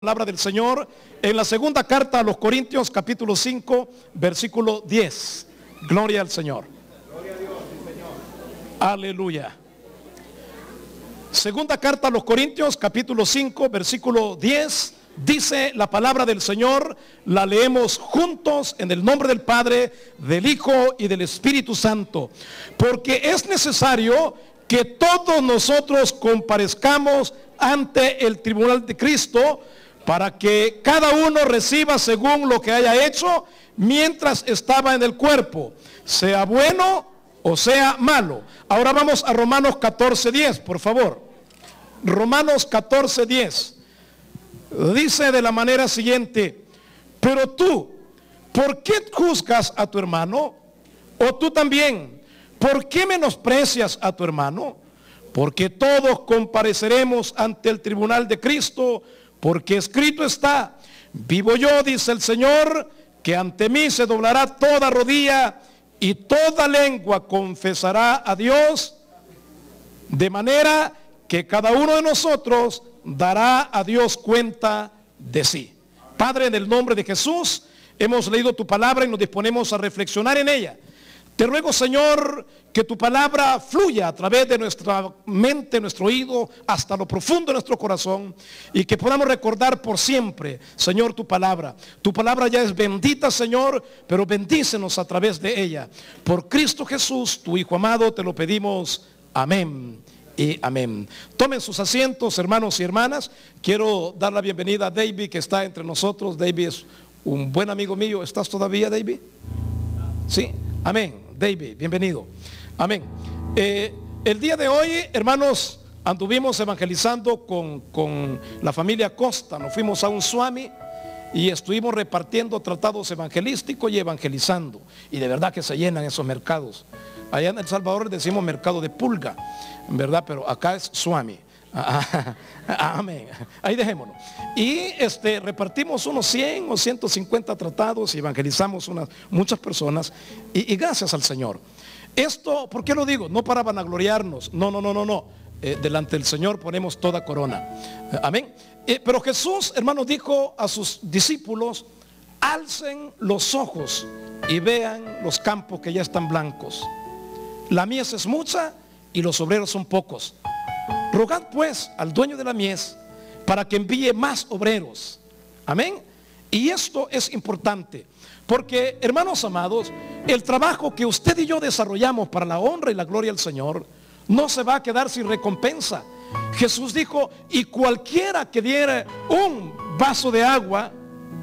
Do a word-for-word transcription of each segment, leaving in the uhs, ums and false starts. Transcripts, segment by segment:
Palabra del Señor en la segunda carta a los Corintios, capítulo cinco, versículo diez. Gloria al Señor. Gloria a Dios, sí, Señor. Aleluya. Segunda carta a los Corintios, capítulo cinco, versículo diez. Dice la palabra del Señor, la leemos juntos en el nombre del Padre, del Hijo y del Espíritu Santo. Porque es necesario que todos nosotros comparezcamos ante el tribunal de Cristo, para que cada uno reciba según lo que haya hecho mientras estaba en el cuerpo, sea bueno o sea malo. Ahora vamos a Romanos catorce diez, por favor. Romanos catorce diez. Dice de la manera siguiente: pero tú, ¿por qué juzgas a tu hermano? O tú también, ¿por qué menosprecias a tu hermano? Porque todos compareceremos ante el tribunal de Cristo. Porque escrito está: vivo yo, dice el Señor, que ante mí se doblará toda rodilla y toda lengua confesará a Dios, de manera que cada uno de nosotros dará a Dios cuenta de sí. Padre, en el nombre de Jesús, hemos leído tu palabra y nos disponemos a reflexionar en ella. Te ruego, Señor, que tu palabra fluya a través de nuestra mente, nuestro oído, hasta lo profundo de nuestro corazón, y que podamos recordar por siempre, Señor, tu palabra. Tu palabra ya es bendita, Señor, pero bendícenos a través de ella. Por Cristo Jesús, tu Hijo amado, te lo pedimos. Amén y amén. Tomen sus asientos, hermanos y hermanas. Quiero dar la bienvenida a David, que está entre nosotros. David es un buen amigo mío. ¿Estás todavía, David? Sí. Amén. David, bienvenido. Amén. Eh, el día de hoy, hermanos, anduvimos evangelizando con, con la familia Costa. Nos fuimos a un Swami y estuvimos repartiendo tratados evangelísticos y evangelizando. Y de verdad que se llenan esos mercados. Allá en El Salvador decimos mercado de pulga, ¿verdad? Pero acá es Swami. Amén. Ahí dejémonos. Y este, repartimos unos cien o ciento cincuenta tratados y evangelizamos unas, muchas personas. Y, y gracias al Señor. Esto, ¿por qué lo digo? No para vanagloriarnos. No, no, no, no, no. Eh, delante del Señor ponemos toda corona. Eh, amén. Eh, pero Jesús, hermanos, dijo a sus discípulos: alcen los ojos y vean los campos que ya están blancos. La mies es mucha y los obreros son pocos. Rogad pues al dueño de la mies para que envíe más obreros. Amén. Y esto es importante, porque, hermanos amados, el trabajo que usted y yo desarrollamos para la honra y la gloria del Señor no se va a quedar sin recompensa. Jesús dijo: y cualquiera que diera un vaso de agua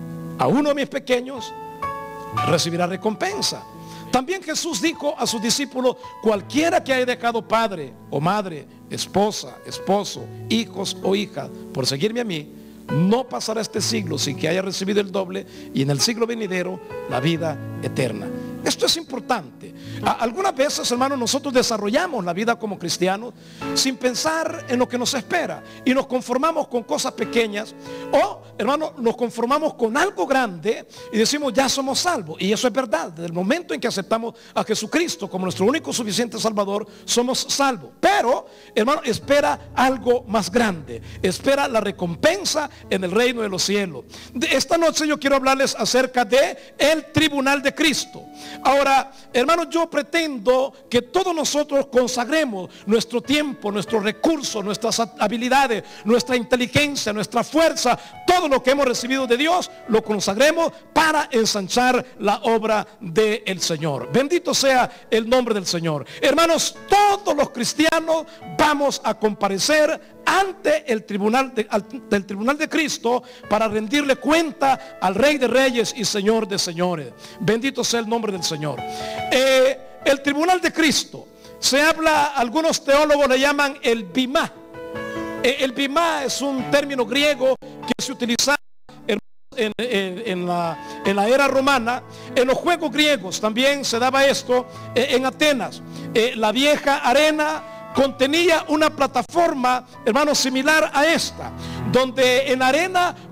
a uno de mis pequeños recibirá recompensa. También Jesús dijo a sus discípulos: cualquiera que haya dejado padre o madre, esposa, esposo, hijos o hijas por seguirme a mí, no pasará este siglo sin que haya recibido el doble, y en el siglo venidero la vida eterna. Esto es importante. Algunas veces, hermanos, nosotros desarrollamos la vida como cristianos sin pensar en lo que nos espera, y nos conformamos con cosas pequeñas, o, hermanos, nos conformamos con algo grande y decimos: ya somos salvos. Y eso es verdad. Desde el momento en que aceptamos a Jesucristo como nuestro único suficiente Salvador, somos salvos. Pero, hermano, espera algo más grande. Espera la recompensa en el reino de los cielos. De esta noche yo quiero hablarles acerca de el tribunal de Cristo. Ahora, hermanos, yo pretendo que todos nosotros consagremos nuestro tiempo, nuestros recursos, nuestras habilidades, nuestra inteligencia, nuestra fuerza, todo lo que hemos recibido de Dios, lo consagremos para ensanchar la obra del Señor. Bendito sea el nombre del Señor. Hermanos, todos los cristianos vamos a comparecer ante el tribunal de, al, del tribunal de Cristo para rendirle cuenta al Rey de Reyes y Señor de Señores. Bendito sea el nombre del Señor. Eh, el tribunal de Cristo se habla, algunos teólogos le llaman el bimá. Eh, el bimá es un término griego que se utilizaba en, en, en, en, la, en la era romana. En los juegos griegos también se daba esto. Eh, en Atenas, eh, la vieja arena contenía una plataforma, hermanos, similar a esta, donde en arena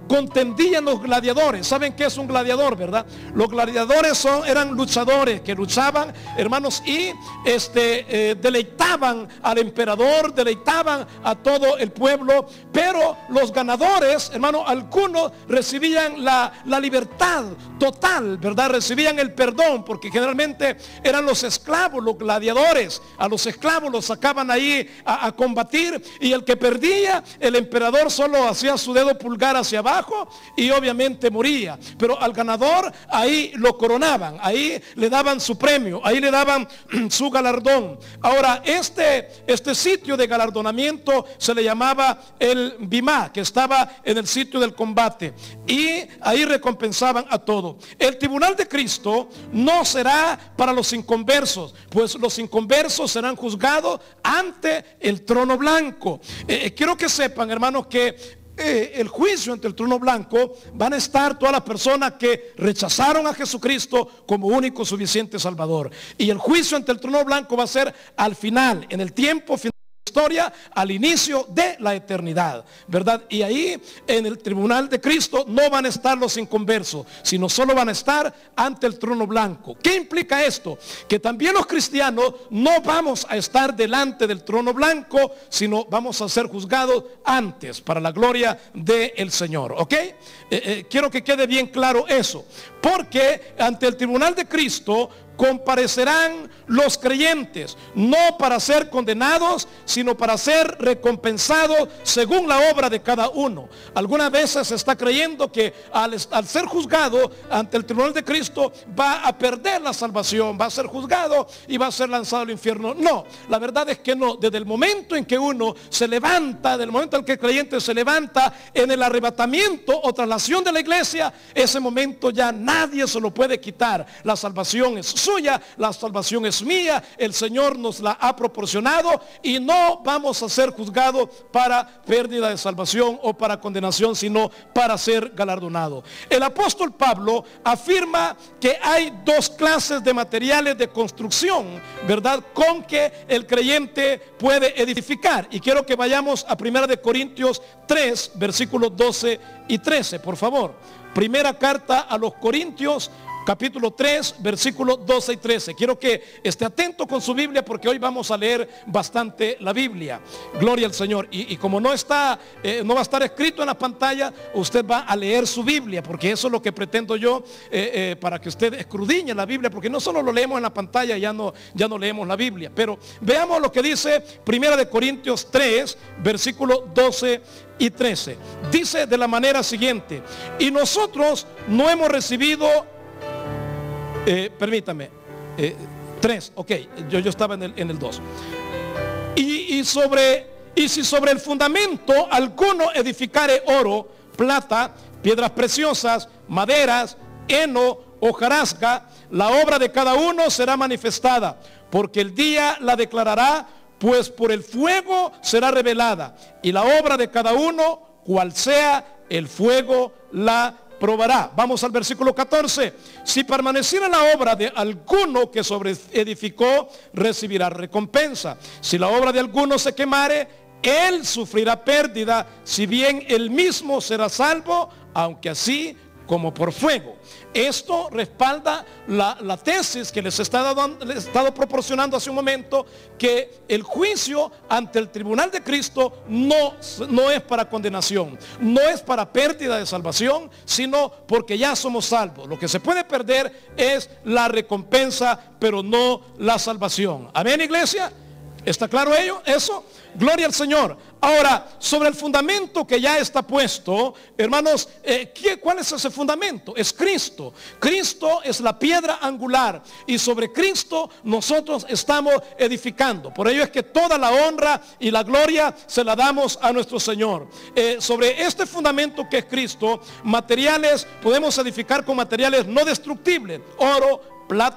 contendían los gladiadores. ¿Saben qué es un gladiador, verdad? Los gladiadores son, eran luchadores que luchaban, hermanos, y este, eh, deleitaban al emperador, deleitaban a todo el pueblo. Pero los ganadores, hermanos, algunos recibían la, la libertad total, ¿verdad? Recibían el perdón, porque generalmente eran los esclavos, los gladiadores. A los esclavos los sacaban ahí a, a combatir, y el que perdía, el emperador solo hacía su dedo pulgar hacia abajo y obviamente moría. Pero al ganador ahí lo coronaban, ahí le daban su premio, ahí le daban su galardón. Ahora este, este sitio de galardonamiento se le llamaba el bimá, que estaba en el sitio del combate, y ahí recompensaban a todo. El tribunal de Cristo no será para los inconversos, pues los inconversos serán juzgados ante el trono blanco. Eh, quiero que sepan, hermanos, que Eh, el juicio ante el trono blanco van a estar todas las personas que rechazaron a Jesucristo como único suficiente Salvador. Y el juicio ante el trono blanco va a ser al final, en el tiempo final de la historia, al inicio de la eternidad, ¿verdad? Y ahí en el tribunal de Cristo no van a estar los inconversos, sino solo van a estar ante el trono blanco. ¿Qué implica esto? Que también los cristianos no vamos a estar delante del trono blanco, sino vamos a ser juzgados antes, para la gloria del Señor, ¿ok? Eh, eh, quiero que quede bien claro eso, porque ante el tribunal de Cristo comparecerán los creyentes, no para ser condenados, sino para ser recompensados según la obra de cada uno. Algunas veces se está creyendo que al, al ser juzgado ante el tribunal de Cristo va a perder la salvación, va a ser juzgado y va a ser lanzado al infierno. No, la verdad es que no. Desde el momento en que uno se levanta, del momento en que el creyente se levanta en el arrebatamiento o traslación de la iglesia, ese momento ya nadie se lo puede quitar. La salvación es suya, la salvación es mía, el Señor nos la ha proporcionado, y no vamos a ser juzgados para pérdida de salvación o para condenación, sino para ser galardonados. El apóstol Pablo afirma que hay dos clases de materiales de construcción, ¿verdad?, con que el creyente puede edificar. Y quiero que vayamos a primera de Corintios tres, versículos doce y trece, por favor. Primera carta a los Corintios, capítulo tres, versículos doce y trece. Quiero que esté atento con su Biblia, porque hoy vamos a leer bastante la Biblia. Gloria al Señor. Y, y como no está, eh, no va a estar escrito en la pantalla, usted va a leer su Biblia, porque eso es lo que pretendo yo, eh, eh, para que usted escudriñe la Biblia, porque no solo lo leemos en la pantalla, ya no, ya no leemos la Biblia. Pero veamos lo que dice primera de Corintios tres, versículos doce y trece. Dice de la manera siguiente: y nosotros no hemos recibido Eh, permítame, eh, tres, ok, yo, yo estaba en el, en el dos. Y, y, sobre, y si sobre el fundamento alguno edificare oro, plata, piedras preciosas, maderas, heno, hojarasca, la obra de cada uno será manifestada, porque el día la declarará, pues por el fuego será revelada, y la obra de cada uno, cual sea, el fuego la probará. Vamos al versículo catorce. Si permaneciera la obra de alguno que sobre edificó, recibirá recompensa. Si la obra de alguno se quemare, él sufrirá pérdida, si bien él mismo será salvo, aunque así como por fuego. Esto respalda la, la tesis que les he estado, les he estado proporcionando hace un momento, que el juicio ante el tribunal de Cristo no, no es para condenación, no es para pérdida de salvación, sino porque ya somos salvos. Lo que se puede perder es la recompensa, pero no la salvación. Amén, iglesia. ¿Está claro ello? Eso. Gloria al Señor. Ahora, sobre el fundamento que ya está puesto, hermanos, eh, ¿qué, ¿cuál es ese fundamento? Es Cristo. Cristo es la piedra angular, y sobre Cristo nosotros estamos edificando. Por ello es que toda la honra y la gloria se la damos a nuestro Señor. Eh, sobre este fundamento que es Cristo, materiales, podemos edificar con materiales no destructibles: oro, plata,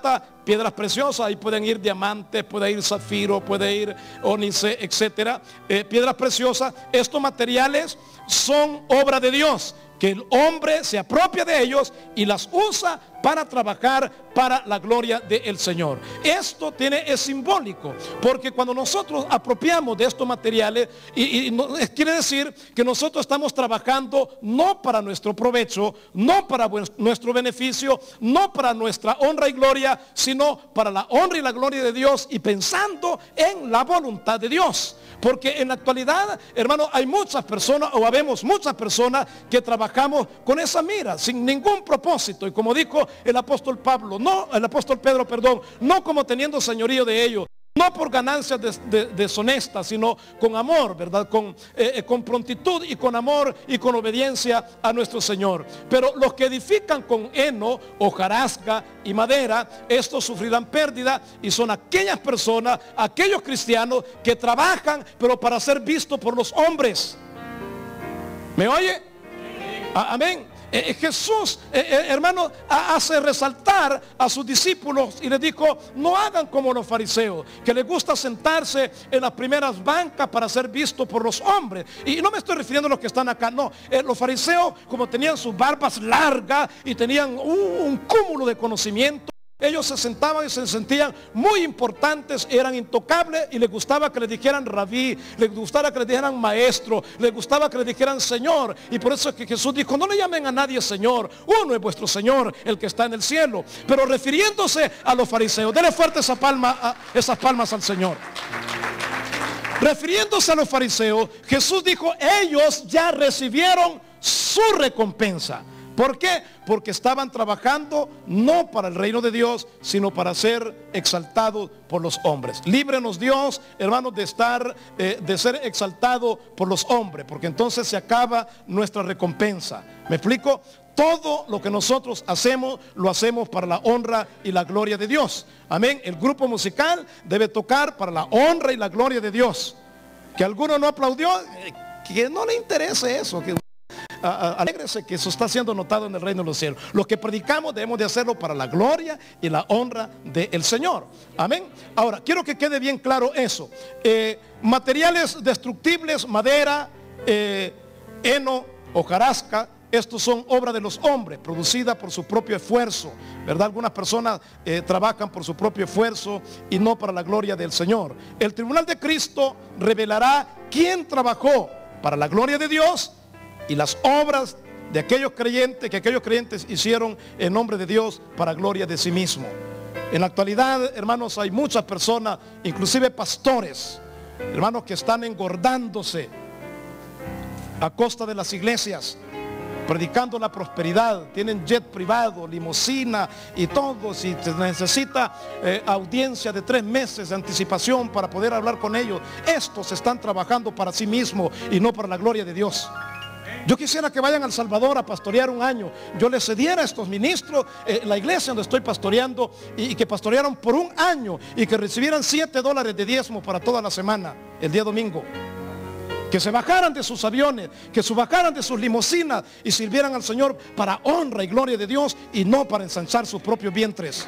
piedras preciosas, ahí pueden ir diamantes, puede ir zafiro, puede ir ónice, etcétera, eh, piedras preciosas. Estos materiales son obra de Dios, que el hombre se apropia de ellos y las usa para trabajar para la gloria del Señor. Esto tiene, es simbólico, porque cuando nosotros apropiamos de estos materiales, y, y no, quiere decir que nosotros estamos trabajando no para nuestro provecho, no para buen, nuestro beneficio, no para nuestra honra y gloria, sino para la honra y la gloria de Dios, y pensando en la voluntad de Dios. Porque en la actualidad, hermano, hay muchas personas, o habemos muchas personas que trabajamos con esa mira, sin ningún propósito. Y como dijo el apóstol Pablo, no, el apóstol Pedro, perdón, no como teniendo señorío de ellos, no por ganancias des, de, deshonestas, sino con amor, ¿verdad? Con, eh, con prontitud y con amor y con obediencia a nuestro Señor. Pero los que edifican con heno, hojarasca y madera, estos sufrirán pérdida, y son aquellas personas, aquellos cristianos que trabajan, pero para ser vistos por los hombres. ¿Me oye? Amén. Eh, Jesús, eh, eh, hermano, hace resaltar a sus discípulos y les dijo: no hagan como los fariseos, que les gusta sentarse en las primeras bancas para ser visto por los hombres. Y no me estoy refiriendo a los que están acá, no. Eh, los fariseos, como tenían sus barbas largas y tenían un, un cúmulo de conocimiento, ellos se sentaban y se sentían muy importantes, eran intocables, y les gustaba que les dijeran rabí, les gustaba que les dijeran maestro, les gustaba que les dijeran Señor. Y por eso es que Jesús dijo: no le llamen a nadie Señor, uno es vuestro Señor, el que está en el cielo. Pero refiriéndose a los fariseos, denle fuerte esa palma, a, esas palmas al Señor. Refiriéndose a los fariseos, Jesús dijo: ellos ya recibieron su recompensa. ¿Por qué? Porque estaban trabajando no para el reino de Dios, sino para ser exaltados por los hombres. Líbrenos Dios, hermanos, de estar, eh, de ser exaltados por los hombres, porque entonces se acaba nuestra recompensa. ¿Me explico? Todo lo que nosotros hacemos, lo hacemos para la honra y la gloria de Dios. Amén. El grupo musical debe tocar para la honra y la gloria de Dios. Que alguno no aplaudió, que no le interese eso, que alégrese que eso está siendo notado en el reino de los cielos. Lo que predicamos debemos de hacerlo para la gloria y la honra del Señor. Amén. Ahora, quiero que quede bien claro eso. Eh, materiales destructibles, madera, eh, heno, hojarasca, estos son obra de los hombres, producida por su propio esfuerzo, ¿verdad? Algunas personas eh, trabajan por su propio esfuerzo y no para la gloria del Señor. El tribunal de Cristo revelará quién trabajó para la gloria de Dios y las obras de aquellos creyentes que aquellos creyentes hicieron en nombre de Dios para gloria de sí mismo. En la actualidad, hermanos, hay muchas personas, inclusive pastores, hermanos, que están engordándose a costa de las iglesias, predicando la prosperidad. Tienen jet privado, limusina y todo. Si se necesita eh, audiencia de tres meses de anticipación para poder hablar con ellos, estos están trabajando para sí mismos y no para la gloria de Dios. Yo quisiera que vayan al Salvador a pastorear un año. Yo les cediera a estos ministros eh, la iglesia donde estoy pastoreando, y, y que pastorearon por un año y que recibieran siete dólares de diezmo para toda la semana, el día domingo. Que se bajaran de sus aviones, que se bajaran de sus limusinas y sirvieran al Señor para honra y gloria de Dios y no para ensanchar sus propios vientres.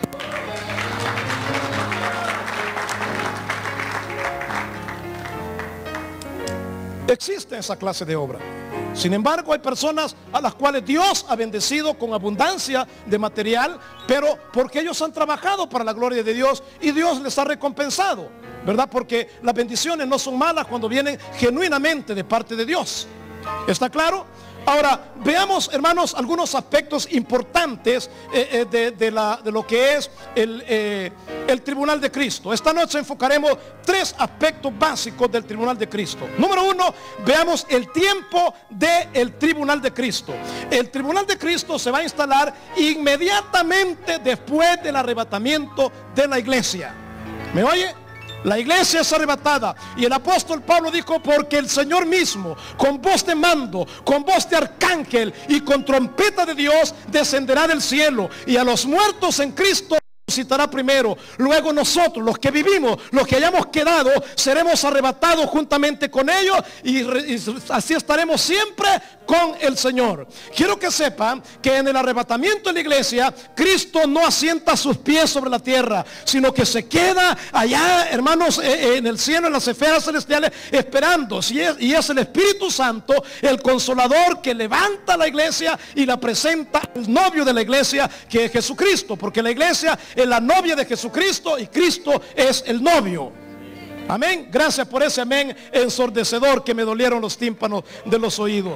Existe esa clase de obra. Sin embargo, hay personas a las cuales Dios ha bendecido con abundancia de material, pero porque ellos han trabajado para la gloria de Dios y Dios les ha recompensado, ¿verdad? Porque las bendiciones no son malas cuando vienen genuinamente de parte de Dios. ¿Está claro? Ahora, veamos, hermanos, algunos aspectos importantes eh, eh, de, de, la, de lo que es el, eh, el tribunal de Cristo. Esta noche enfocaremos tres aspectos básicos del tribunal de Cristo. Número uno, veamos el tiempo del tribunal de Cristo. El tribunal de Cristo se va a instalar inmediatamente después del arrebatamiento de la iglesia. ¿Me oye? La iglesia es arrebatada, y el apóstol Pablo dijo: porque el Señor mismo, con voz de mando, con voz de arcángel y con trompeta de Dios, descenderá del cielo, y a los muertos en Cristo resucitará primero, luego nosotros, los que vivimos, los que hayamos quedado, seremos arrebatados juntamente con ellos y, y así estaremos siempre con el Señor. Quiero que sepan que en el arrebatamiento de la iglesia, Cristo no asienta sus pies sobre la tierra, sino que se queda allá, hermanos, en el cielo, en las esferas celestiales, esperando. Y es el Espíritu Santo, el Consolador, que levanta a la iglesia y la presenta al novio de la iglesia, que es Jesucristo, porque la iglesia es la novia de Jesucristo y Cristo es el novio. Amén. Gracias por ese amén ensordecedor que me dolieron los tímpanos de los oídos.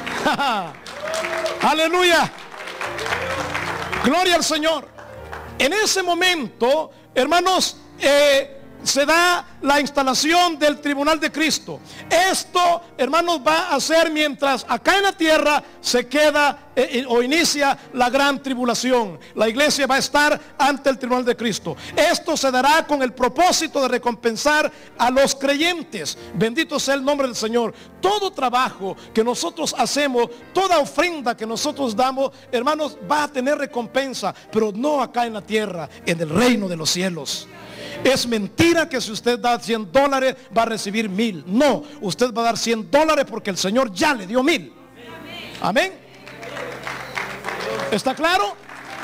Aleluya. Gloria al Señor. En ese momento, hermanos, eh, se da la instalación del tribunal de Cristo. Esto, hermanos, va a ser mientras acá en la tierra se queda eh, o inicia la gran tribulación. La iglesia va a estar ante el tribunal de Cristo. Esto se dará con el propósito de recompensar a los creyentes. Bendito sea el nombre del Señor. Todo trabajo que nosotros hacemos, toda ofrenda que nosotros damos, hermanos, va a tener recompensa, pero no acá en la tierra, en el reino de los cielos. Es mentira que si usted da cien dólares va a recibir mil. No, usted va a dar cien dólares porque el Señor ya le dio mil. Amén. ¿Está claro?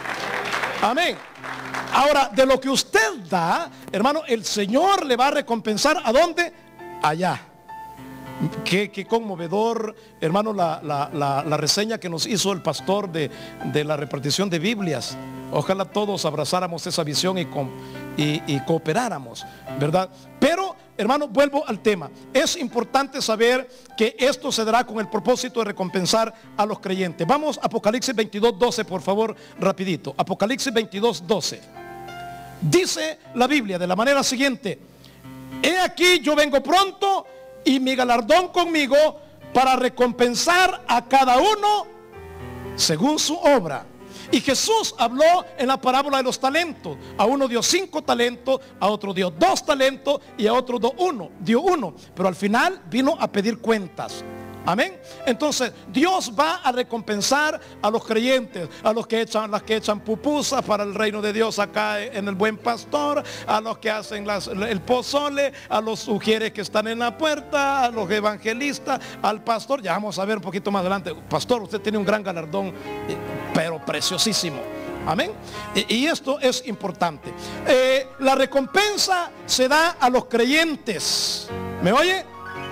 Amén. Ahora, de lo que usted da, hermano, el Señor le va a recompensar. ¿A dónde? Allá. Qué, qué conmovedor, hermano, la, la, la, la reseña que nos hizo el pastor de, de la repartición de Biblias. Ojalá todos abrazáramos esa visión y, con, y, y cooperáramos, ¿verdad? Pero, hermano, vuelvo al tema. Es importante saber que esto se dará con el propósito de recompensar a los creyentes. Vamos a Apocalipsis veintidós, doce, por favor, rapidito. Apocalipsis veintidós, doce. Dice la Biblia de la manera siguiente: he aquí, yo vengo pronto, y mi galardón conmigo, para recompensar a cada uno según su obra. Y Jesús habló en la parábola de los talentos. A uno dio cinco talentos, a otro dio dos talentos y a otro dio uno, dio uno. Pero al final vino a pedir cuentas. Amén. Entonces Dios va a recompensar a los creyentes, a los que echan, las que echan pupusas para el reino de Dios acá en el Buen Pastor, a los que hacen las, el pozole, a los sugieres que están en la puerta, a los evangelistas, al pastor. Ya vamos a ver un poquito más adelante. Pastor, usted tiene un gran galardón, pero preciosísimo. Amén. Y esto es importante. Eh, la recompensa se da a los creyentes. ¿Me oye?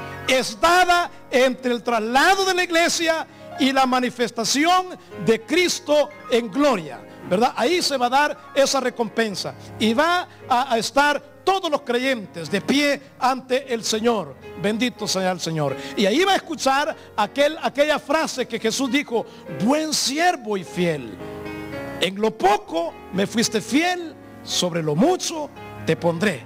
Es dada entre el traslado de la iglesia y la manifestación de Cristo en gloria, ¿verdad? Ahí se va a dar esa recompensa y va a, a estar todos los creyentes de pie ante el Señor. Bendito sea el Señor. Y ahí va a escuchar aquel, aquella frase que Jesús dijo: buen siervo y fiel, en lo poco me fuiste fiel, sobre lo mucho te pondré.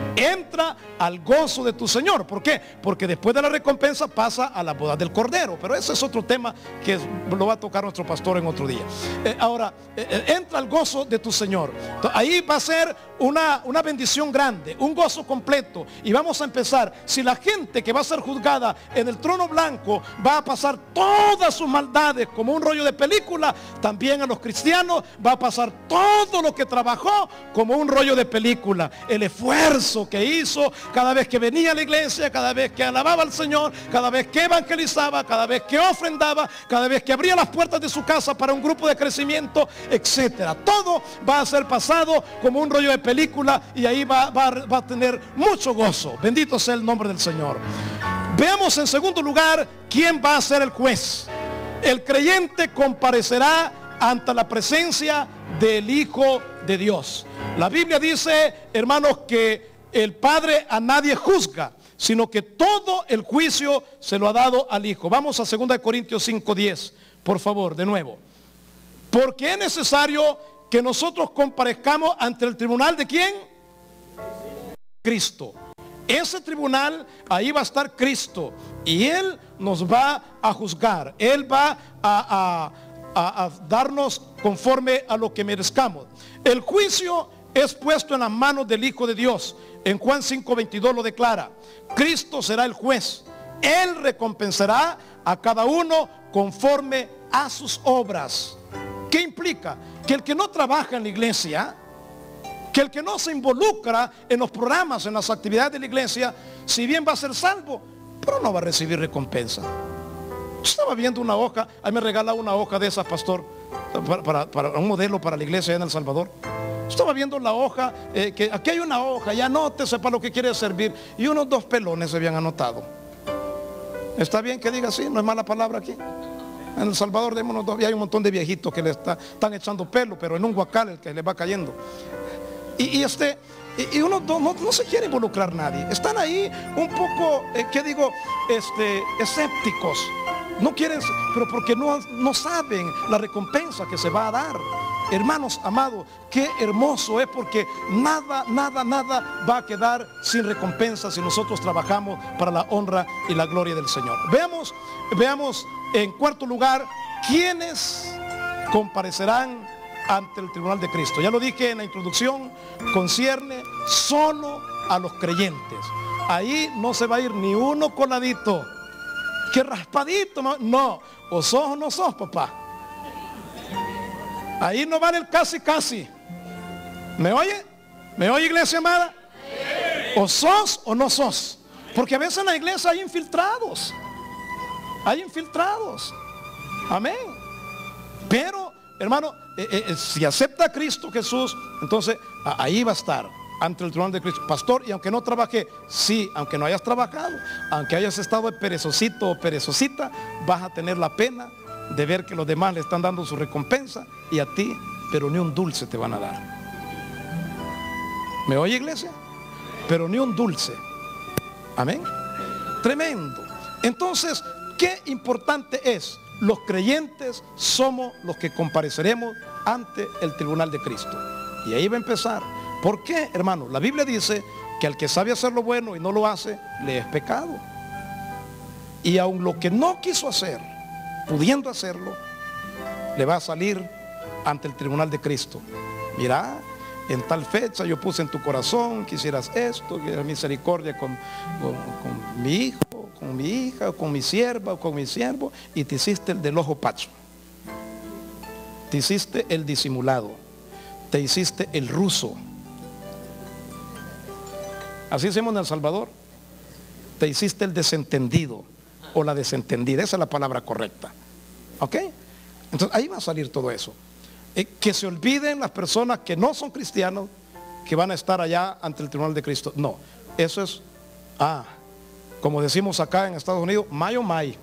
Entra al gozo de tu Señor. ¿Por qué? Porque después de la recompensa pasa a la boda del Cordero. Pero ese es otro tema que lo va a tocar nuestro pastor en otro día. eh, Ahora, eh, entra al gozo de tu Señor. Entonces, ahí va a ser una, una bendición grande, un gozo completo. Y vamos a empezar. Si la gente que va a ser juzgada en el trono blanco va a pasar todas sus maldades como un rollo de película, también a los cristianos va a pasar todo lo que trabajó como un rollo de película. El esfuerzo que hizo cada vez que venía a la iglesia, cada vez que alababa al Señor, cada vez que evangelizaba, cada vez que ofrendaba, cada vez que abría las puertas de su casa para un grupo de crecimiento, etcétera. Todo va a ser pasado como un rollo de película y ahí va, va, va a tener mucho gozo. Bendito sea el nombre del Señor. Veamos en segundo lugar quién va a ser el juez. El creyente comparecerá ante la presencia del Hijo de Dios. La Biblia dice, hermanos, que el Padre a nadie juzga, sino que todo el juicio se lo ha dado al Hijo. Vamos a segunda de Corintios cinco, diez, por favor, de nuevo. Porque es necesario que nosotros comparezcamos ante el tribunal de ¿quién? Cristo. Ese tribunal, ahí va a estar Cristo y Él nos va a juzgar. Él va a, a, a, a darnos conforme a lo que merezcamos. El juicio es puesto en las manos del Hijo de Dios. En Juan cinco, veintidós lo declara. Cristo será el juez. Él recompensará a cada uno conforme a sus obras. ¿Qué implica? Que el que no trabaja en la iglesia, Que el que no se involucra en los programas, en las actividades de la iglesia, si bien va a ser salvo, pero no va a recibir recompensa. Yo estaba viendo una hoja, ahí me regala una hoja de esas, pastor, para, para, para un modelo para la iglesia en El Salvador. Estaba viendo la hoja, eh, que aquí hay una hoja, ya anótese para lo que quiere servir. Y unos dos pelones se habían anotado. Está bien que diga así, no es mala palabra aquí. En El Salvador hay un montón de viejitos que le está, están echando pelo, pero en un guacal el que le va cayendo. Y, y este y, y uno no, no, no se quiere involucrar nadie. Están ahí un poco, eh, ¿qué digo? Este, escépticos. No quieren, pero porque no, no saben la recompensa que se va a dar. Hermanos amados, qué hermoso es, porque nada, nada, nada va a quedar sin recompensa si nosotros trabajamos para la honra y la gloria del Señor. Veamos, veamos en cuarto lugar, ¿quiénes comparecerán ante el tribunal de Cristo? Ya lo dije en la introducción, concierne solo a los creyentes. Ahí no se va a ir ni uno coladito, que raspadito, no, no, o sos o no sos, papá. Ahí no vale el casi casi. ¿Me oye? ¿Me oye, iglesia amada? O sos o no sos. Porque a veces en la iglesia hay infiltrados. Hay infiltrados. Amén. Pero, hermano, eh, eh, si acepta a Cristo Jesús, entonces ahí va a estar ante el tribunal de Cristo. Pastor, y aunque no trabajé, sí, aunque no hayas trabajado, aunque hayas estado de perezosito o perezosita, vas a tener la pena de ver que los demás le están dando su recompensa y a ti, pero ni un dulce te van a dar. ¿Me oye, iglesia? Pero ni un dulce. Amén. Tremendo. Entonces, qué importante es: los creyentes somos los que compareceremos ante el tribunal de Cristo. Y ahí va a empezar. ¿Por qué, hermano? La Biblia dice que al que sabe hacer lo bueno y no lo hace, le es pecado. Y aun lo que no quiso hacer, pudiendo hacerlo, le va a salir ante el tribunal de Cristo. Mira, en tal fecha yo puse en tu corazón que hicieras esto, que era misericordia con, con, con mi hijo, con mi hija, con mi sierva o con mi siervo, y te hiciste el del ojo pacho, te hiciste el disimulado, te hiciste el ruso. Así hacemos en El Salvador. Te hiciste el desentendido o la desentendida, esa es la palabra correcta. ¿Ok? Entonces ahí va a salir todo eso. Eh, que se olviden las personas que no son cristianos, que van a estar allá ante el tribunal de Cristo. No, eso es, ah, como decimos acá en Estados Unidos, mayo may.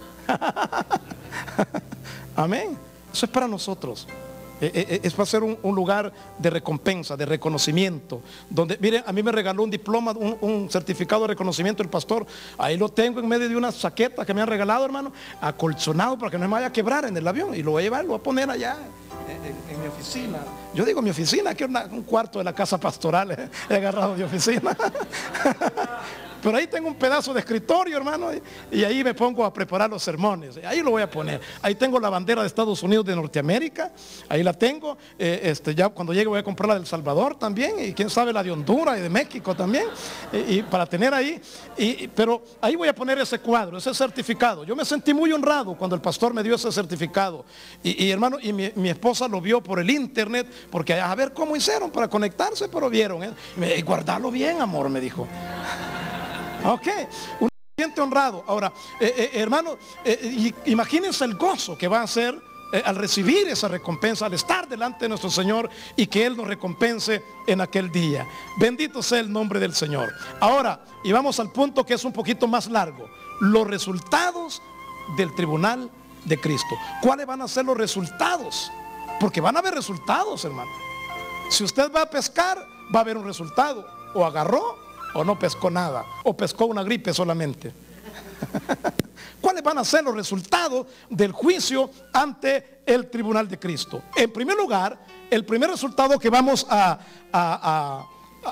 Amén. Eso es para nosotros. Es para ser un, un lugar de recompensa, de reconocimiento, donde, miren, a mí me regaló un diploma, un, un certificado de reconocimiento el pastor. Ahí lo tengo en medio de una chaqueta que me han regalado, hermano, acolchonado para que no me vaya a quebrar en el avión. Y lo voy a llevar, lo voy a poner allá en, en, en mi oficina. Yo digo mi oficina, que es una, un cuarto de la casa pastoral, eh, he agarrado mi oficina. Pero ahí tengo un pedazo de escritorio, hermano, y, y ahí me pongo a preparar los sermones. Ahí lo voy a poner. Ahí tengo la bandera de Estados Unidos de Norteamérica. Ahí la tengo. Eh, este, ya cuando llegue voy a comprar la del Salvador también. Y quién sabe la de Honduras y de México también. Y, y para tener ahí. Y, pero ahí voy a poner ese cuadro, ese certificado. Yo me sentí muy honrado cuando el pastor me dio ese certificado. Y, y hermano, y mi, mi esposa lo vio por el internet. Porque a ver cómo hicieron para conectarse, pero vieron. ¿eh? Y me, guardalo bien, amor, me dijo. Ok, un ambiente honrado. Ahora, eh, eh, hermano, eh, imagínense el gozo que va a ser eh, al recibir esa recompensa, al estar delante de nuestro Señor y que Él nos recompense en aquel día. Bendito sea el nombre del Señor. Ahora, y vamos al punto que es un poquito más largo: los resultados del tribunal de Cristo. ¿Cuáles van a ser los resultados? Porque van a haber resultados, hermano. Si usted va a pescar, va a haber un resultado. O agarró o no pescó nada, o pescó una gripe solamente. ¿Cuáles van a ser los resultados del juicio ante el tribunal de Cristo? En primer lugar, el primer resultado que vamos a, a, a,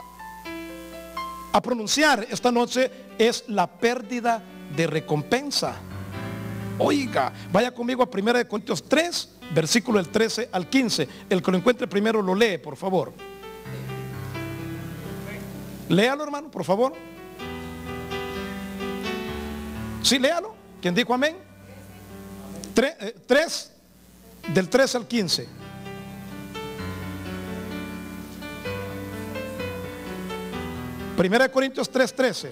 a pronunciar esta noche es la pérdida de recompensa. Oiga, vaya conmigo a primera de Corintios tres, versículo del trece al quince. El que lo encuentre primero lo lee, por favor. Léalo, hermano, por favor. Sí, léalo. ¿Quién dijo amén? tres, del trece al quince. Primera de Corintios tres trece.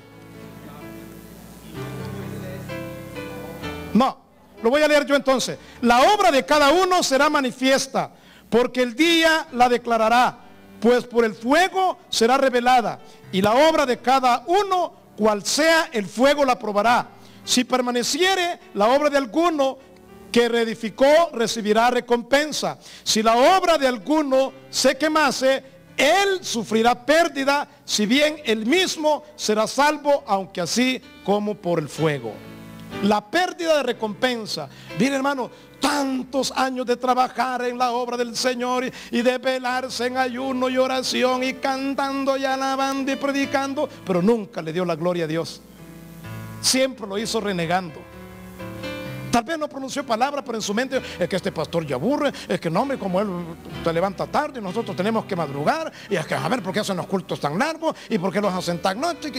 No, lo voy a leer yo entonces. La obra de cada uno será manifiesta, porque el día la declarará, pues por el fuego será revelada, y la obra de cada uno, cual sea el fuego, la probará. Si permaneciere la obra de alguno que reedificó, recibirá recompensa. Si la obra de alguno se quemase, él sufrirá pérdida, si bien él mismo será salvo, aunque así como por el fuego. La pérdida de recompensa. Miren, hermano, tantos años de trabajar en la obra del Señor y, y de velarse en ayuno y oración y cantando y alabando y predicando, pero nunca le dio la gloria a Dios. Siempre lo hizo renegando. Tal vez no pronunció palabra, pero en su mente es que este pastor ya aburre, es que no, hombre, como él te levanta tarde y nosotros tenemos que madrugar, y es que a ver por qué hacen los cultos tan largos y por qué los hacen tan noche.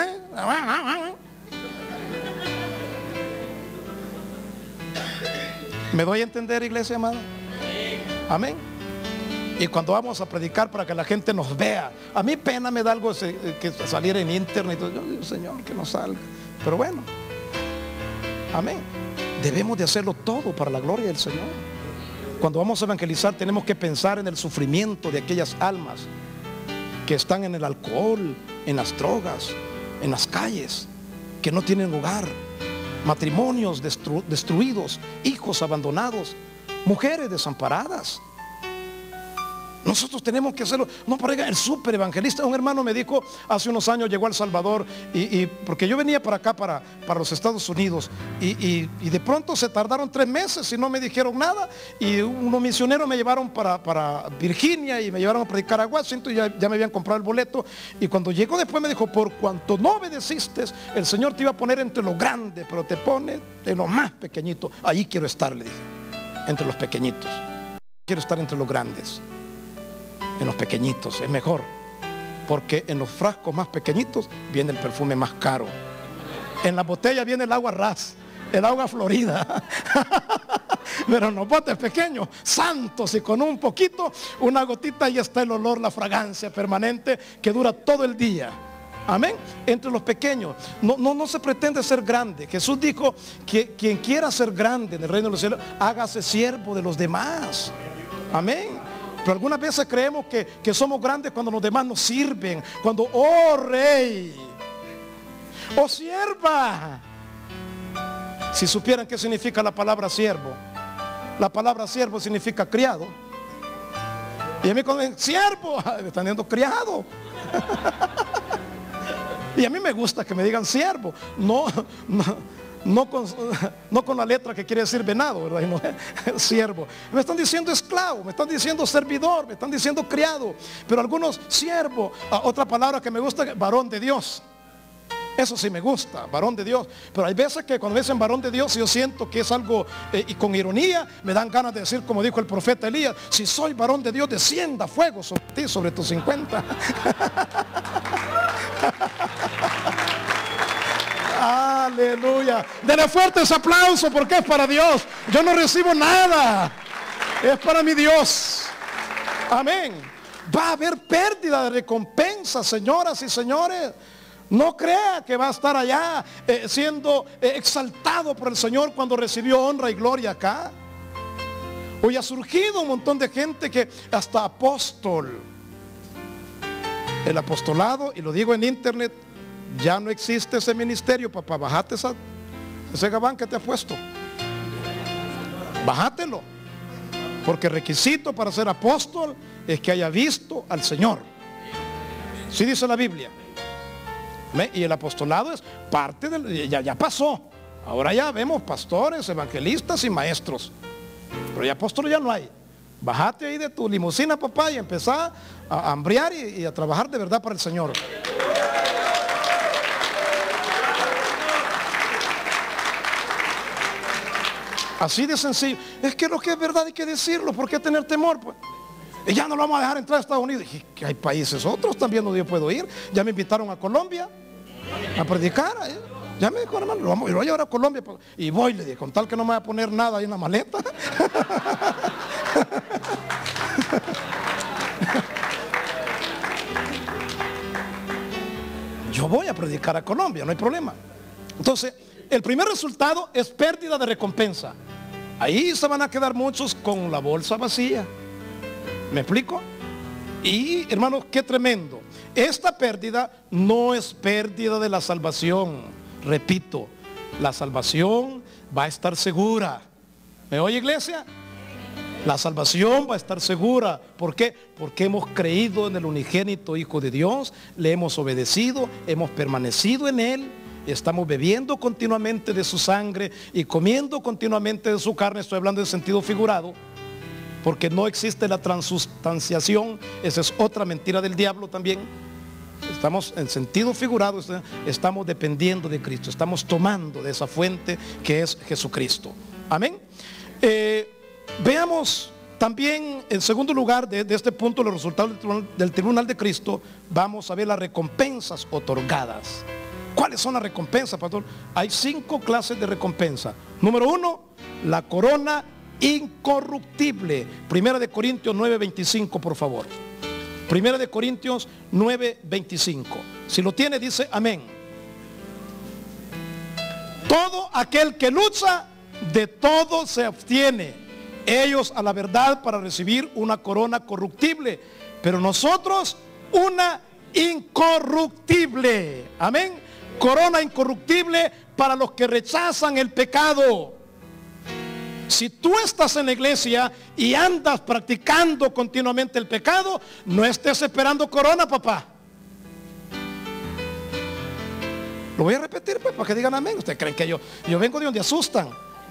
¿Me doy a entender, iglesia amada? Amén. Y cuando vamos a predicar para que la gente nos vea, a mí pena me da algo que salir en internet. Yo digo, Señor, que no salga. Pero bueno, amén. Debemos de hacerlo todo para la gloria del Señor. Cuando vamos a evangelizar tenemos que pensar en el sufrimiento de aquellas almas que están en el alcohol, en las drogas, en las calles, que no tienen hogar, matrimonios destru destruidos, hijos abandonados, mujeres desamparadas. Nosotros tenemos que hacerlo. No, pero el súper evangelista, un hermano me dijo hace unos años, llegó a El Salvador y, y porque yo venía para acá, para, para los Estados Unidos, y, y, y de pronto se tardaron tres meses y no me dijeron nada, y unos misioneros me llevaron para, para Virginia y me llevaron a predicar a Washington, y ya, ya me habían comprado el boleto, y cuando llegó después me dijo, por cuanto no obedeciste, el Señor te iba a poner entre los grandes, pero te pone en los más pequeñitos. Ahí quiero estar, le dije, entre los pequeñitos. Quiero estar entre los grandes. En los pequeñitos es mejor, porque en los frascos más pequeñitos viene el perfume más caro. En la botella viene el agua ras, el agua florida. Pero en los botes pequeños, santos, y con un poquito, una gotita, y está el olor, la fragancia permanente que dura todo el día. Amén. Entre los pequeños no, no, no se pretende ser grande. Jesús dijo que quien quiera ser grande en el reino de los cielos, hágase siervo de los demás. Amén. Pero algunas veces creemos que, que somos grandes cuando los demás nos sirven. Cuando, oh rey, oh sierva. Si supieran qué significa la palabra siervo. La palabra siervo significa criado. Y a mí cuando dicen siervo, me están diciendo criado. Y a mí me gusta que me digan siervo. No, no. No con, no con la letra que quiere decir venado, ¿verdad? No, siervo. Me están diciendo esclavo, me están diciendo servidor, me están diciendo criado. Pero algunos siervo. Ah, otra palabra que me gusta, varón de Dios. Eso sí me gusta, varón de Dios. Pero hay veces que cuando dicen varón de Dios, yo siento que es algo, eh, y con ironía, me dan ganas de decir, como dijo el profeta Elías, si soy varón de Dios, descienda fuego sobre ti, sobre tus cincuenta. Aleluya. Denle fuertes aplausos porque es para Dios. Yo no recibo nada. Es para mi Dios. Amén. Va a haber pérdida de recompensa, señoras y señores. No crea que va a estar allá eh, siendo eh, exaltado por el Señor cuando recibió honra y gloria acá. Hoy ha surgido un montón de gente que hasta apóstol. El apostolado, y lo digo en internet, ya no existe ese ministerio, papá. Bájate esa, ese gabán que te ha puesto. Bájatelo. Porque el requisito para ser apóstol es que haya visto al Señor. Sí dice la Biblia. Y el apostolado es parte del... Ya, ya pasó. Ahora ya vemos pastores, evangelistas y maestros. Pero ya apóstoles ya no hay. Bájate ahí de tu limusina, papá, y empezá a hambriar y, y a trabajar de verdad para el Señor. Así de sencillo. Es que lo que es verdad hay que decirlo. ¿Por qué tener temor? Pues, y ya no lo vamos a dejar entrar a Estados Unidos. Dije, que hay países otros también donde yo puedo ir. Ya me invitaron a Colombia a predicar. ¿eh? Ya me dijo, hermano, lo vamos, lo voy a llevar a Colombia. Y voy, le dije, con tal que no me vaya a poner nada ahí en la maleta. cara a Colombia, no hay problema. Entonces, el primer resultado es pérdida de recompensa. Ahí se van a quedar muchos con la bolsa vacía. ¿Me explico? Y hermanos, qué tremendo. Esta pérdida no es pérdida de la salvación. Repito, la salvación va a estar segura. ¿Me oye, iglesia? La salvación va a estar segura. ¿Por qué? Porque hemos creído en el unigénito Hijo de Dios, le hemos obedecido, hemos permanecido en Él, estamos bebiendo continuamente de su sangre y comiendo continuamente de su carne. Estoy hablando en sentido figurado, porque no existe la transustanciación. Esa es otra mentira del diablo también. Estamos en sentido figurado, estamos dependiendo de Cristo, estamos tomando de esa fuente que es Jesucristo. Amén. Eh, veamos también, en segundo lugar de, de este punto, los resultados del tribunal, del tribunal de Cristo. Vamos a ver las recompensas otorgadas. ¿Cuáles son las recompensas, pastor? Hay cinco clases de recompensa. Número uno, la corona incorruptible. Primera de Corintios nueve veinticinco, por favor. Primera de Corintios nueve veinticinco. Si lo tiene, dice amén. Todo aquel que lucha, de todo se abstiene. Ellos a la verdad para recibir una corona corruptible, pero nosotros una incorruptible. Amén. Corona incorruptible para los que rechazan el pecado. Si tú estás en la iglesia y andas practicando continuamente el pecado, no estés esperando corona, papá. Lo voy a repetir, pues, para que digan amén. Ustedes creen que yo, yo vengo de donde asustan.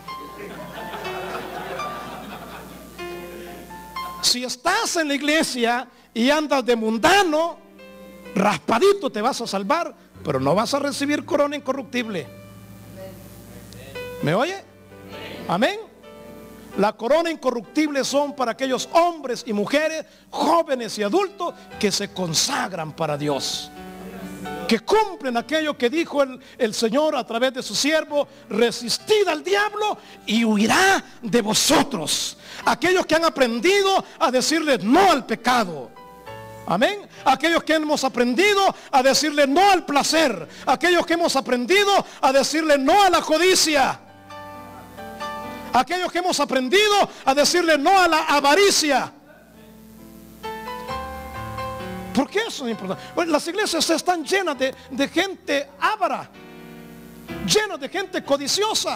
Si estás en la iglesia y andas de mundano, raspadito te vas a salvar, pero no vas a recibir corona incorruptible. ¿Me oye? Amén. La corona incorruptible son para aquellos hombres y mujeres, jóvenes y adultos, que se consagran para Dios, que cumplen aquello que dijo el, el Señor a través de su siervo: resistid al diablo y huirá de vosotros. Aquellos que han aprendido a decirle no al pecado. Amén. Aquellos que hemos aprendido a decirle no al placer. Aquellos que hemos aprendido a decirle no a la codicia. Aquellos que hemos aprendido a decirle no a la avaricia. ¿Por qué eso es importante? Bueno, las iglesias están llenas de, de gente avara, llenas de gente codiciosa.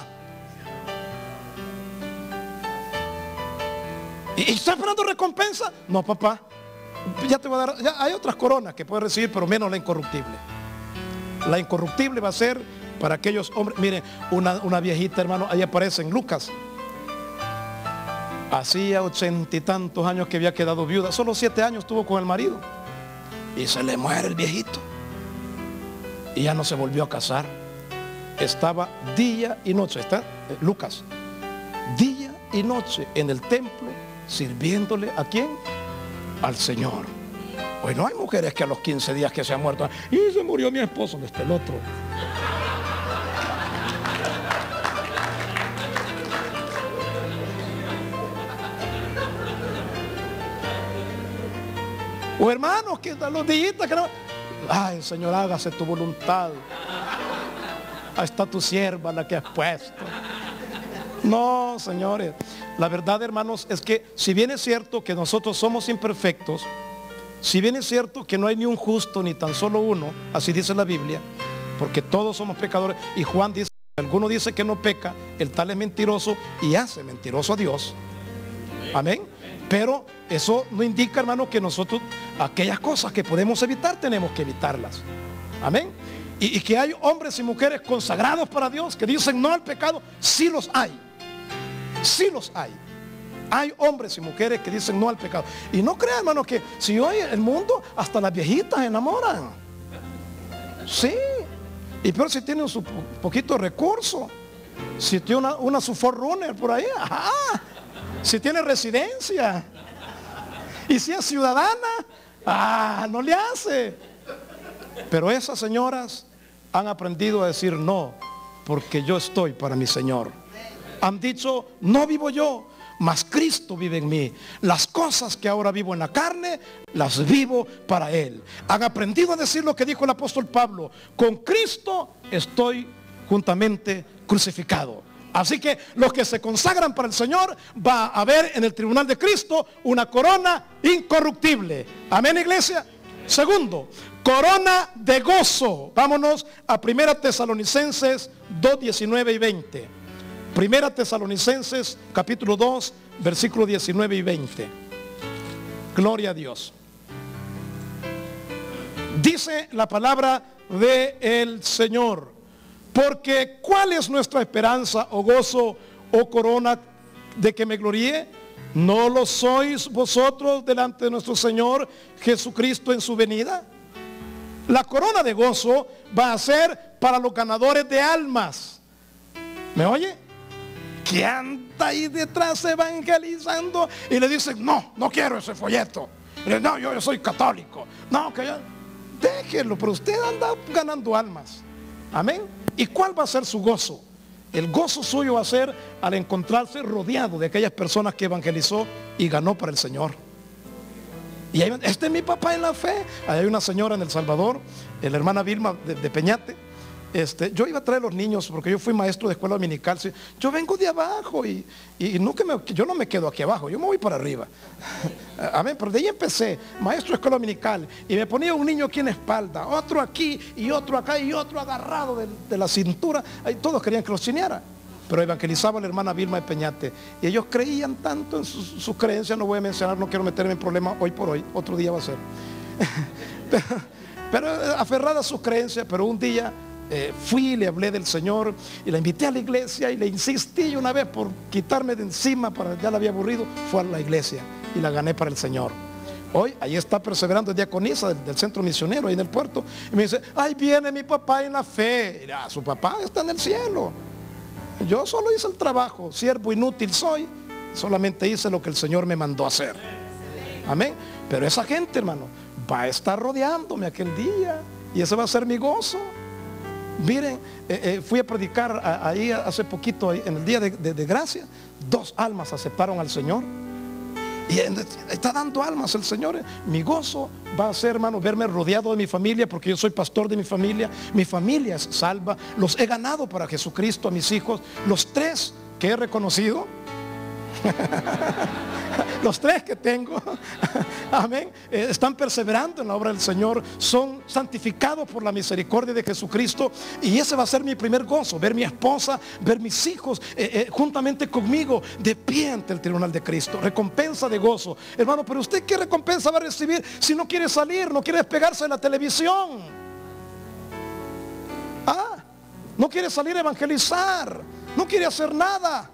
¿Y, y está esperando recompensa? No, papá. Ya te voy a dar, ya hay otras coronas que puedes recibir, pero menos la incorruptible. La incorruptible va a ser para aquellos hombres. Miren, una, una viejita, hermano, ahí aparece en Lucas. Hacía ochenta y tantos años que había quedado viuda. Solo siete años tuvo con el marido. Y se le muere el viejito. Y ya no se volvió a casar. Estaba día y noche. Está eh, Lucas. Día y noche en el templo, sirviéndole ¿a quién? Al Señor. Hoy no hay mujeres que a los quince días que se han muerto, y se murió mi esposo, donde está el otro. O hermanos que los días que no. Ay, Señor, hágase tu voluntad. Ahí está tu sierva, la que has puesto. No, señores. La verdad, hermanos, es que si bien es cierto que nosotros somos imperfectos, si bien es cierto que no hay ni un justo ni tan solo uno, así dice la Biblia, porque todos somos pecadores, y Juan dice, alguno dice que no peca, el tal es mentiroso y hace mentiroso a Dios. Amén. Pero eso no indica, hermano, que nosotros aquellas cosas que podemos evitar, tenemos que evitarlas. Amén. Y, y que hay hombres y mujeres consagrados para Dios que dicen no al pecado, sí los hay. Sí los hay. Hay hombres y mujeres que dicen no al pecado. Y no crean, hermano, que si hoy el mundo, hasta las viejitas enamoran. Sí. Y peor si tienen su poquito de recurso. Si tiene una, una su forerunner por ahí. Ajá. Si tiene residencia. Y si es ciudadana. Ah, no le hace. Pero esas señoras han aprendido a decir no, porque yo estoy para mi Señor. Han dicho, no vivo yo, mas Cristo vive en mí. Las cosas que ahora vivo en la carne, las vivo para Él. Han aprendido a decir lo que dijo el apóstol Pablo: con Cristo estoy juntamente crucificado. Así que los que se consagran para el Señor, va a haber en el tribunal de Cristo una corona incorruptible. Amén, iglesia. Segundo, corona de gozo. Vámonos a Primera Tesalonicenses dos, diecinueve y veinte. Primera Tesalonicenses capítulo dos, versículo diecinueve y veinte. Gloria a Dios. Dice la palabra del Señor: porque ¿cuál es nuestra esperanza o gozo o corona de que me gloríe? ¿No lo sois vosotros delante de nuestro Señor Jesucristo en su venida? La corona de gozo va a ser para los ganadores de almas. ¿Me oye? Que anda ahí detrás evangelizando y le dicen: no, no quiero ese folleto. Y le, no, yo, yo soy católico. No, que yo, déjelo, pero usted anda ganando almas. Amén. ¿Y cuál va a ser su gozo? El gozo suyo va a ser al encontrarse rodeado de aquellas personas que evangelizó y ganó para el Señor. Y ahí, este es mi papá en la fe. Ahí hay una señora en El Salvador, la hermana Vilma de, de Peñate. Este, yo iba a traer a los niños porque yo fui maestro de escuela dominical. Yo vengo de abajo y, y nunca me, yo no me quedo aquí abajo, yo me voy para arriba. Amén, pero de ahí empecé, maestro de escuela dominical, y me ponía un niño aquí en la espalda, otro aquí y otro acá y otro agarrado de, de la cintura. Ahí todos querían que los ciñera, pero evangelizaba a la hermana Vilma de Peñate y ellos creían tanto en sus, sus creencias. No voy a mencionar, no quiero meterme en problemas hoy por hoy, otro día va a ser. pero, pero aferrada a sus creencias. Pero un día Eh, fui y le hablé del Señor y la invité a la iglesia y le insistí una vez por quitarme de encima, para, ya la había aburrido. Fue a la iglesia y la gané para el Señor. Hoy ahí está perseverando diaconisa del, del centro misionero ahí en el puerto, y me dice: ahí viene mi papá en la fe. Y, ah, su papá está en el cielo. Yo solo hice el trabajo, siervo inútil soy, solamente hice lo que el Señor me mandó a hacer. Amén. Pero esa gente, hermano, va a estar rodeándome aquel día y ese va a ser mi gozo. Miren, eh, eh, fui a predicar a, ahí hace poquito, ahí, en el día de, de, de gracia. Dos almas aceptaron al Señor y está dando almas el Señor. Mi gozo va a ser, hermano, verme rodeado de mi familia, porque yo soy pastor de mi familia. Mi familia es salva, los he ganado para Jesucristo a mis hijos, los tres que he reconocido. Los tres que tengo, amén, eh, están perseverando en la obra del Señor, son santificados por la misericordia de Jesucristo. Y ese va a ser mi primer gozo, ver mi esposa, ver mis hijos eh, eh, juntamente conmigo de pie ante el tribunal de Cristo. Recompensa de gozo, hermano. Pero usted, ¿qué recompensa va a recibir si no quiere salir, no quiere despegarse de la televisión? Ah, no quiere salir a evangelizar, no quiere hacer nada.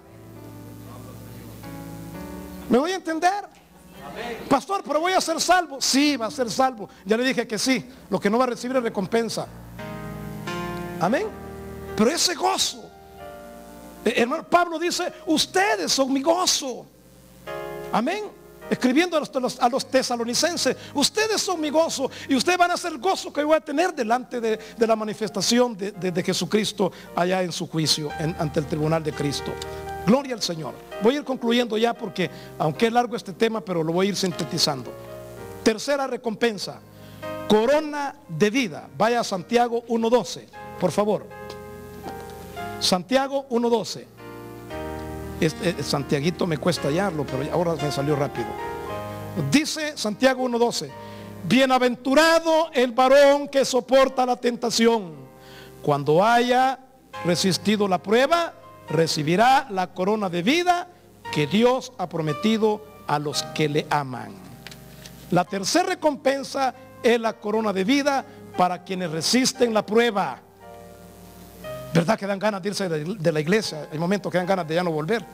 ¿Me voy a entender? Amén. Pastor, pero voy a ser salvo. Sí, va a ser salvo. Ya le dije que sí. Lo que no va a recibir es recompensa. Amén. Pero ese gozo, eh, hermano, Pablo dice: ustedes son mi gozo. Amén. Escribiendo a los, a los tesalonicenses: ustedes son mi gozo, y ustedes van a ser el gozo que yo voy a tener delante de, de la manifestación de, de, de Jesucristo allá en su juicio, en, ante el tribunal de Cristo. Gloria al Señor. Voy a ir concluyendo ya, porque aunque es largo este tema, pero lo voy a ir sintetizando. Tercera recompensa, corona de vida. Vaya a Santiago uno doce, por favor. Santiago uno doce. Este, Santiaguito me cuesta hallarlo, pero ahora me salió rápido. Dice Santiago uno doce: bienaventurado el varón que soporta la tentación. Cuando haya resistido la prueba, recibirá la corona de vida que Dios ha prometido a los que le aman. La tercera recompensa es la corona de vida para quienes resisten la prueba. ¿Verdad que dan ganas de irse de la iglesia? Hay momentos que dan ganas de ya no volver.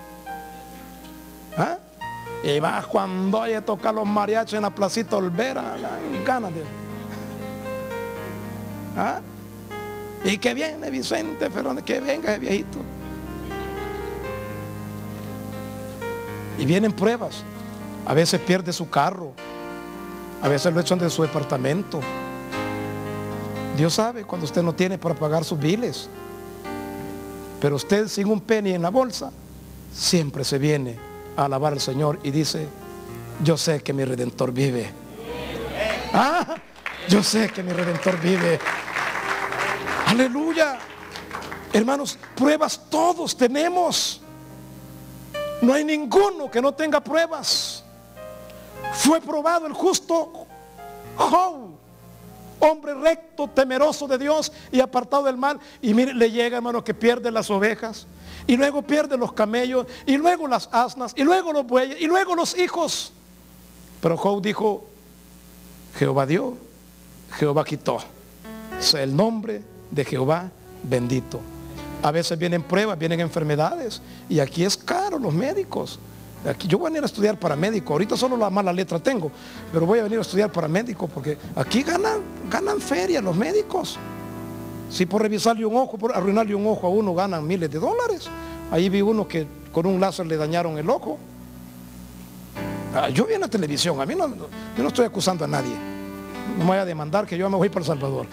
¿Ah? Y va cuando hay que tocar los mariachis en la placita Olvera, dan ganas de... ¿Ah? Y que viene Vicente Fernández, que venga el viejito. Y vienen pruebas. A veces pierde su carro, a veces lo echan de su departamento. Dios sabe cuando usted no tiene para pagar sus biles, pero usted sin un penny en la bolsa siempre se viene a alabar al Señor y dice: yo sé que mi Redentor vive. Ah, yo sé que mi Redentor vive. Aleluya. Hermanos, pruebas todos tenemos. No hay ninguno que no tenga pruebas. Fue probado el justo Job, hombre recto, temeroso de Dios y apartado del mal. Y mire, le llega, hermano, que pierde las ovejas, y luego pierde los camellos, y luego las asnas, y luego los bueyes, y luego los hijos. Pero Job dijo: Jehová dio, Jehová quitó, sea el nombre de Jehová bendito. A veces vienen pruebas, vienen enfermedades, y aquí es caro los médicos. Aquí yo voy a venir a estudiar para médico. Ahorita solo la mala letra tengo, pero voy a venir a estudiar para médico, porque aquí ganan, ganan feria los médicos. Si por revisarle un ojo, por arruinarle un ojo a uno, ganan miles de dólares. Ahí vi uno que con un láser le dañaron el ojo. Ah, yo vi en la televisión, a mí no, yo no estoy acusando a nadie. No me voy a demandar que yo me voy para El Salvador.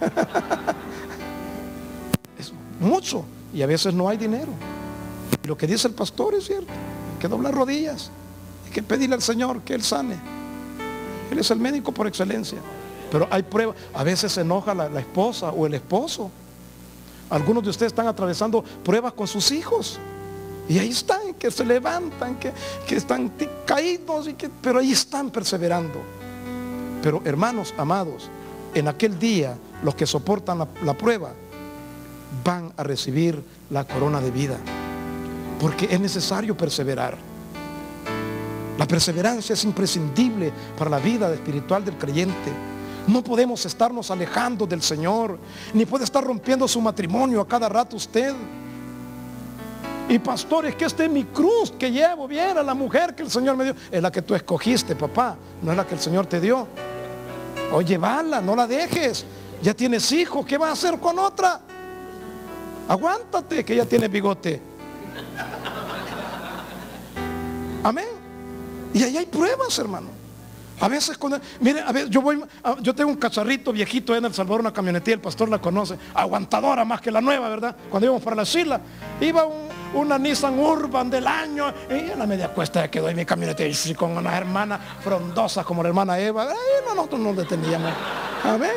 Es mucho, y a veces no hay dinero. Y lo que dice el pastor es cierto: hay que doblar rodillas, hay que pedirle al Señor que Él sane. Él es el médico por excelencia. Pero hay pruebas. A veces se enoja la, la esposa o el esposo. Algunos de ustedes están atravesando pruebas con sus hijos, y ahí están, que se levantan, que, que están caídos, y que, pero ahí están perseverando. Pero hermanos amados, en aquel día los que soportan la, la prueba van a recibir la corona de vida, porque es necesario perseverar. La perseverancia es imprescindible para la vida espiritual del creyente. No podemos estarnos alejando del Señor, ni puede estar rompiendo su matrimonio a cada rato usted. Y pastor, es que esta es mi cruz que llevo. Viera, la mujer que el Señor me dio es la que tú escogiste, papá, no es la que el Señor te dio. Oye, llévala, no la dejes. Ya tienes hijos, ¿qué vas a hacer con otra? Aguántate, que ya tiene bigote. Amén. Y ahí hay pruebas, hermano. A veces cuando, mire, a veces yo voy, yo tengo un cacharrito viejito en El Salvador, una camionetilla, el pastor la conoce, aguantadora más que la nueva, ¿verdad? Cuando íbamos para la isla, iba un, una Nissan Urban del año, y en la media cuesta ya quedó en mi camionetilla, y con unas hermanas frondosas como la hermana Eva, ahí no, nosotros nos deteníamos. Amén.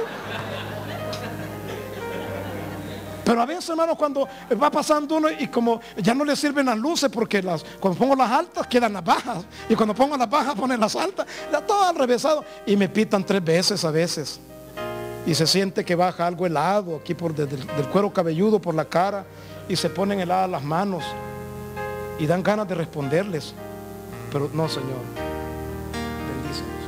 Pero a veces, hermano, cuando va pasando uno y como ya no le sirven las luces, porque las, cuando pongo las altas quedan las bajas, y cuando pongo las bajas ponen las altas, ya todo al revésado, y me pitan tres veces a veces, y se siente que baja algo helado aquí por desde el, del cuero cabelludo por la cara, y se ponen heladas las manos, y dan ganas de responderles, pero no, Señor, bendícenos,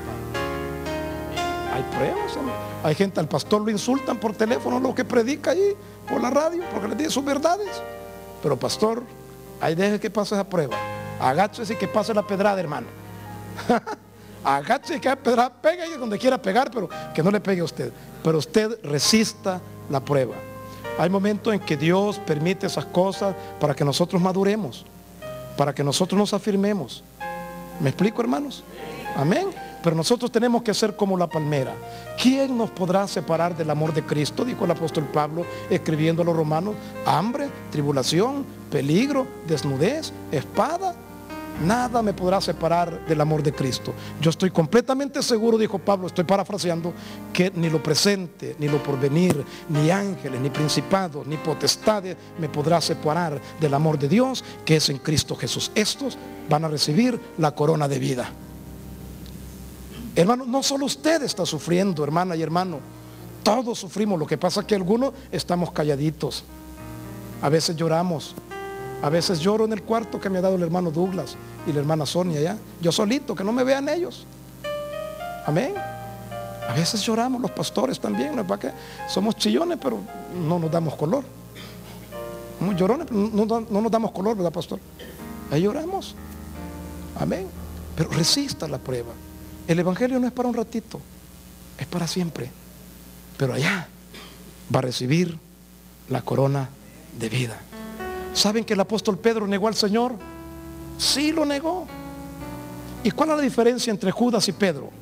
Padre. Hay pruebas, hermano. Hay gente, al pastor lo insultan por teléfono, lo que predica ahí por la radio, porque le dice sus verdades. Pero pastor, ahí deje que pase esa prueba. Agáchese y que pase la pedrada, hermano. Agáchese y que pedrada, pega ahí donde quiera pegar, pero que no le pegue a usted. Pero usted resista la prueba. Hay momentos en que Dios permite esas cosas para que nosotros maduremos, para que nosotros nos afirmemos. ¿Me explico, hermanos? Amén. Pero nosotros tenemos que ser como la palmera. ¿Quién nos podrá separar del amor de Cristo? Dijo el apóstol Pablo escribiendo a los romanos. Hambre, tribulación, peligro, desnudez, espada. Nada me podrá separar del amor de Cristo. Yo estoy completamente seguro, dijo Pablo, estoy parafraseando, que ni lo presente, ni lo porvenir, ni ángeles, ni principados, ni potestades me podrá separar del amor de Dios que es en Cristo Jesús. Estos van a recibir la corona de vida. Hermano, no solo usted está sufriendo, hermana y hermano, todos sufrimos. Lo que pasa es que algunos estamos calladitos. A veces lloramos. A veces lloro en el cuarto que me ha dado el hermano Douglas y la hermana Sonia ya. Yo solito, que no me vean ellos. Amén. A veces lloramos los pastores también, ¿no? ¿Para qué? Somos chillones, pero no nos damos color. Somos llorones, pero no, no, no nos damos color, ¿verdad, pastor? Ahí lloramos. Amén. Pero resista la prueba. El evangelio no es para un ratito, es para siempre. Pero allá va a recibir la corona de vida. ¿Saben que el apóstol Pedro negó al Señor? Sí, lo negó. ¿Y cuál es la diferencia entre Judas y Pedro?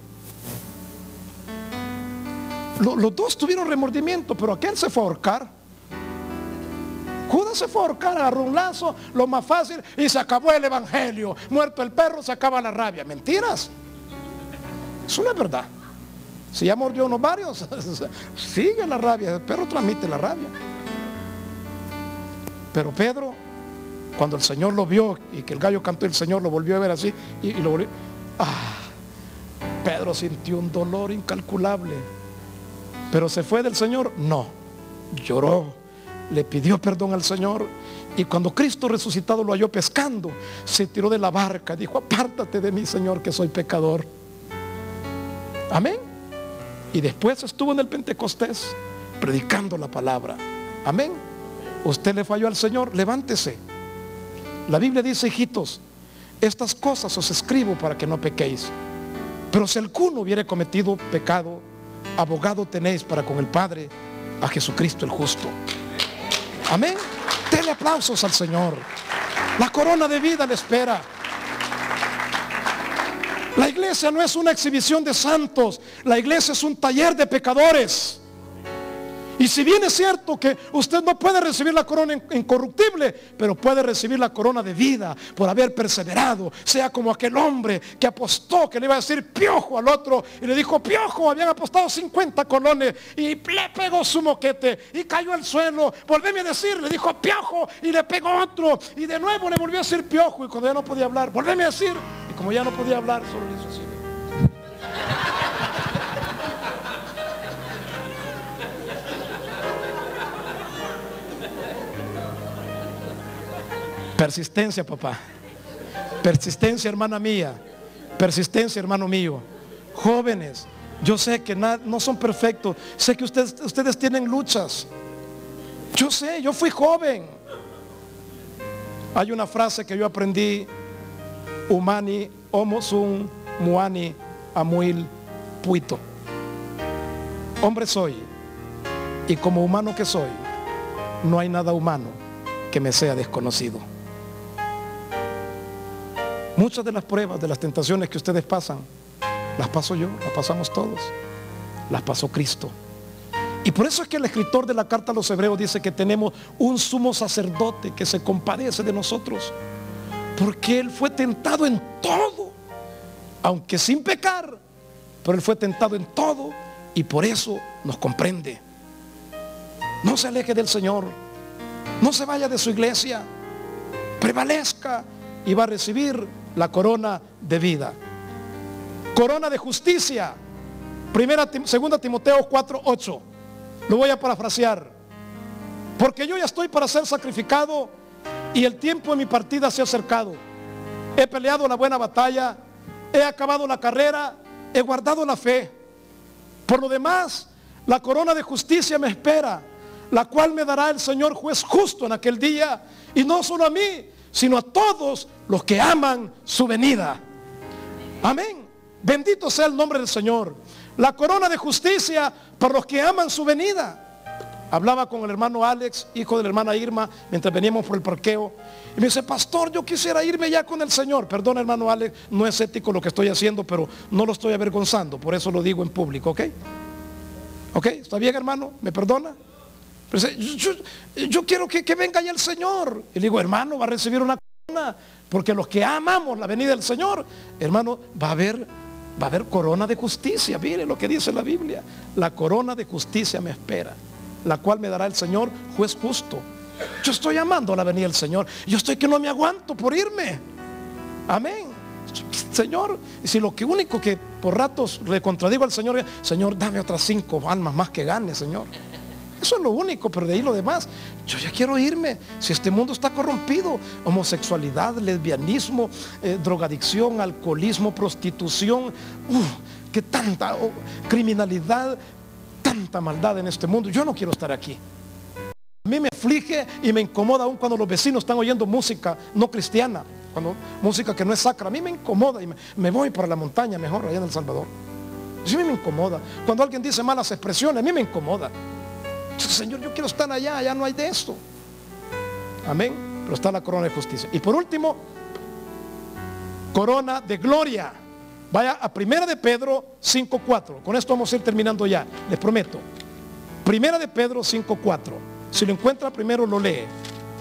Los, los dos tuvieron remordimiento, pero aquel se fue a ahorcar. Judas se fue a ahorcar, agarró un lazo, lo más fácil, y se acabó el evangelio. Muerto el perro, se acaba la rabia. Mentiras. Eso no es verdad. Si ya mordió unos varios, sigue la rabia. El perro transmite la rabia. Pero Pedro, cuando el Señor lo vio y que el gallo cantó, el Señor lo volvió a ver así y, y lo volvió. Ah, Pedro sintió un dolor incalculable. Pero se fue del Señor, no, lloró, le pidió perdón al Señor. Y cuando Cristo resucitado lo halló pescando, se tiró de la barca y dijo: apártate de mí, Señor, que soy pecador. Amén. Y después estuvo en el Pentecostés predicando la palabra. Amén. Usted le falló al Señor, levántese. La Biblia dice: hijitos, estas cosas os escribo para que no pequéis. Pero si alguno hubiere cometido pecado, abogado tenéis para con el Padre, a Jesucristo el justo. Amén. Denle aplausos al Señor. La corona de vida le espera. La iglesia no es una exhibición de santos. La iglesia es un taller de pecadores. Y si bien es cierto que usted no puede recibir la corona incorruptible, pero puede recibir la corona de vida por haber perseverado. Sea como aquel hombre que apostó, que le iba a decir piojo al otro, y le dijo piojo. Habían apostado cincuenta colones y le pegó su moquete y cayó al suelo. Volvéme a decir, le dijo piojo y le pegó otro, y de nuevo le volvió a decir piojo. Y cuando ya no podía hablar, volvéme a decir, y como ya no podía hablar, solo le hizo así. Persistencia, papá. Persistencia, hermana mía. Persistencia, hermano mío. Jóvenes, yo sé que no, no son perfectos. Sé que ustedes, ustedes tienen luchas. Yo sé, yo fui joven. Hay una frase que yo aprendí: Humani, homo sum, muani, amuil, puito. Hombre soy, y como humano que soy, no hay nada humano que me sea desconocido. Muchas de las pruebas, de las tentaciones que ustedes pasan, las paso yo, las pasamos todos. Las pasó Cristo. Y por eso es que el escritor de la carta a los Hebreos dice que tenemos un sumo sacerdote que se compadece de nosotros, porque Él fue tentado en todo, aunque sin pecar, pero Él fue tentado en todo y por eso nos comprende. No se aleje del Señor, no se vaya de su iglesia, prevalezca y va a recibir la corona de vida. Corona de justicia. Primera, segunda Timoteo cuatro, ocho. Lo voy a parafrasear. Porque yo ya estoy para ser sacrificado y el tiempo de mi partida se ha acercado. He peleado la buena batalla, he acabado la carrera, he guardado la fe. Por lo demás, la corona de justicia me espera, la cual me dará el Señor juez justo en aquel día, y no solo a mí, sino a todos los que aman su venida. Amén. Bendito sea el nombre del Señor. La corona de justicia para los que aman su venida. Hablaba con el hermano Alex, hijo de la hermana Irma, mientras veníamos por el parqueo, y me dice: pastor, yo quisiera irme ya con el Señor. Perdón, hermano Alex, no es ético lo que estoy haciendo, pero no lo estoy avergonzando, por eso lo digo en público. ¿Ok? ¿Ok? ¿Está bien, hermano? ¿Me perdona? Pero yo, yo, yo quiero que, que venga ya el Señor. Y le digo: hermano, va a recibir una corona, porque los que amamos la venida del Señor, hermano, va a haber, va a haber corona de justicia. Mire lo que dice la Biblia: la corona de justicia me espera, la cual me dará el Señor juez justo. Yo estoy amando la venida del Señor. Yo estoy que no me aguanto por irme. Amén. Señor, y si lo que único que por ratos le contradigo al Señor: Señor, dame otras cinco almas más que gane, Señor. Eso es lo único, pero de ahí lo demás, yo ya quiero irme. Si este mundo está corrompido, homosexualidad, lesbianismo, eh, drogadicción, alcoholismo, prostitución, uh, que tanta oh, criminalidad, tanta maldad en este mundo. Yo no quiero estar aquí. A mí me aflige y me incomoda aún cuando los vecinos están oyendo música no cristiana, cuando música que no es sacra. A mí me incomoda y me, me voy para la montaña mejor allá en El Salvador. A mí me incomoda. Cuando alguien dice malas expresiones, a mí me incomoda. Señor, yo quiero estar allá, allá no hay de esto. Amén. Pero está la corona de justicia. Y por último, corona de gloria. Vaya a Primera de Pedro cinco, cuatro. Con esto vamos a ir terminando ya, les prometo. Primera de Pedro cinco, cuatro. Si lo encuentra primero lo lee.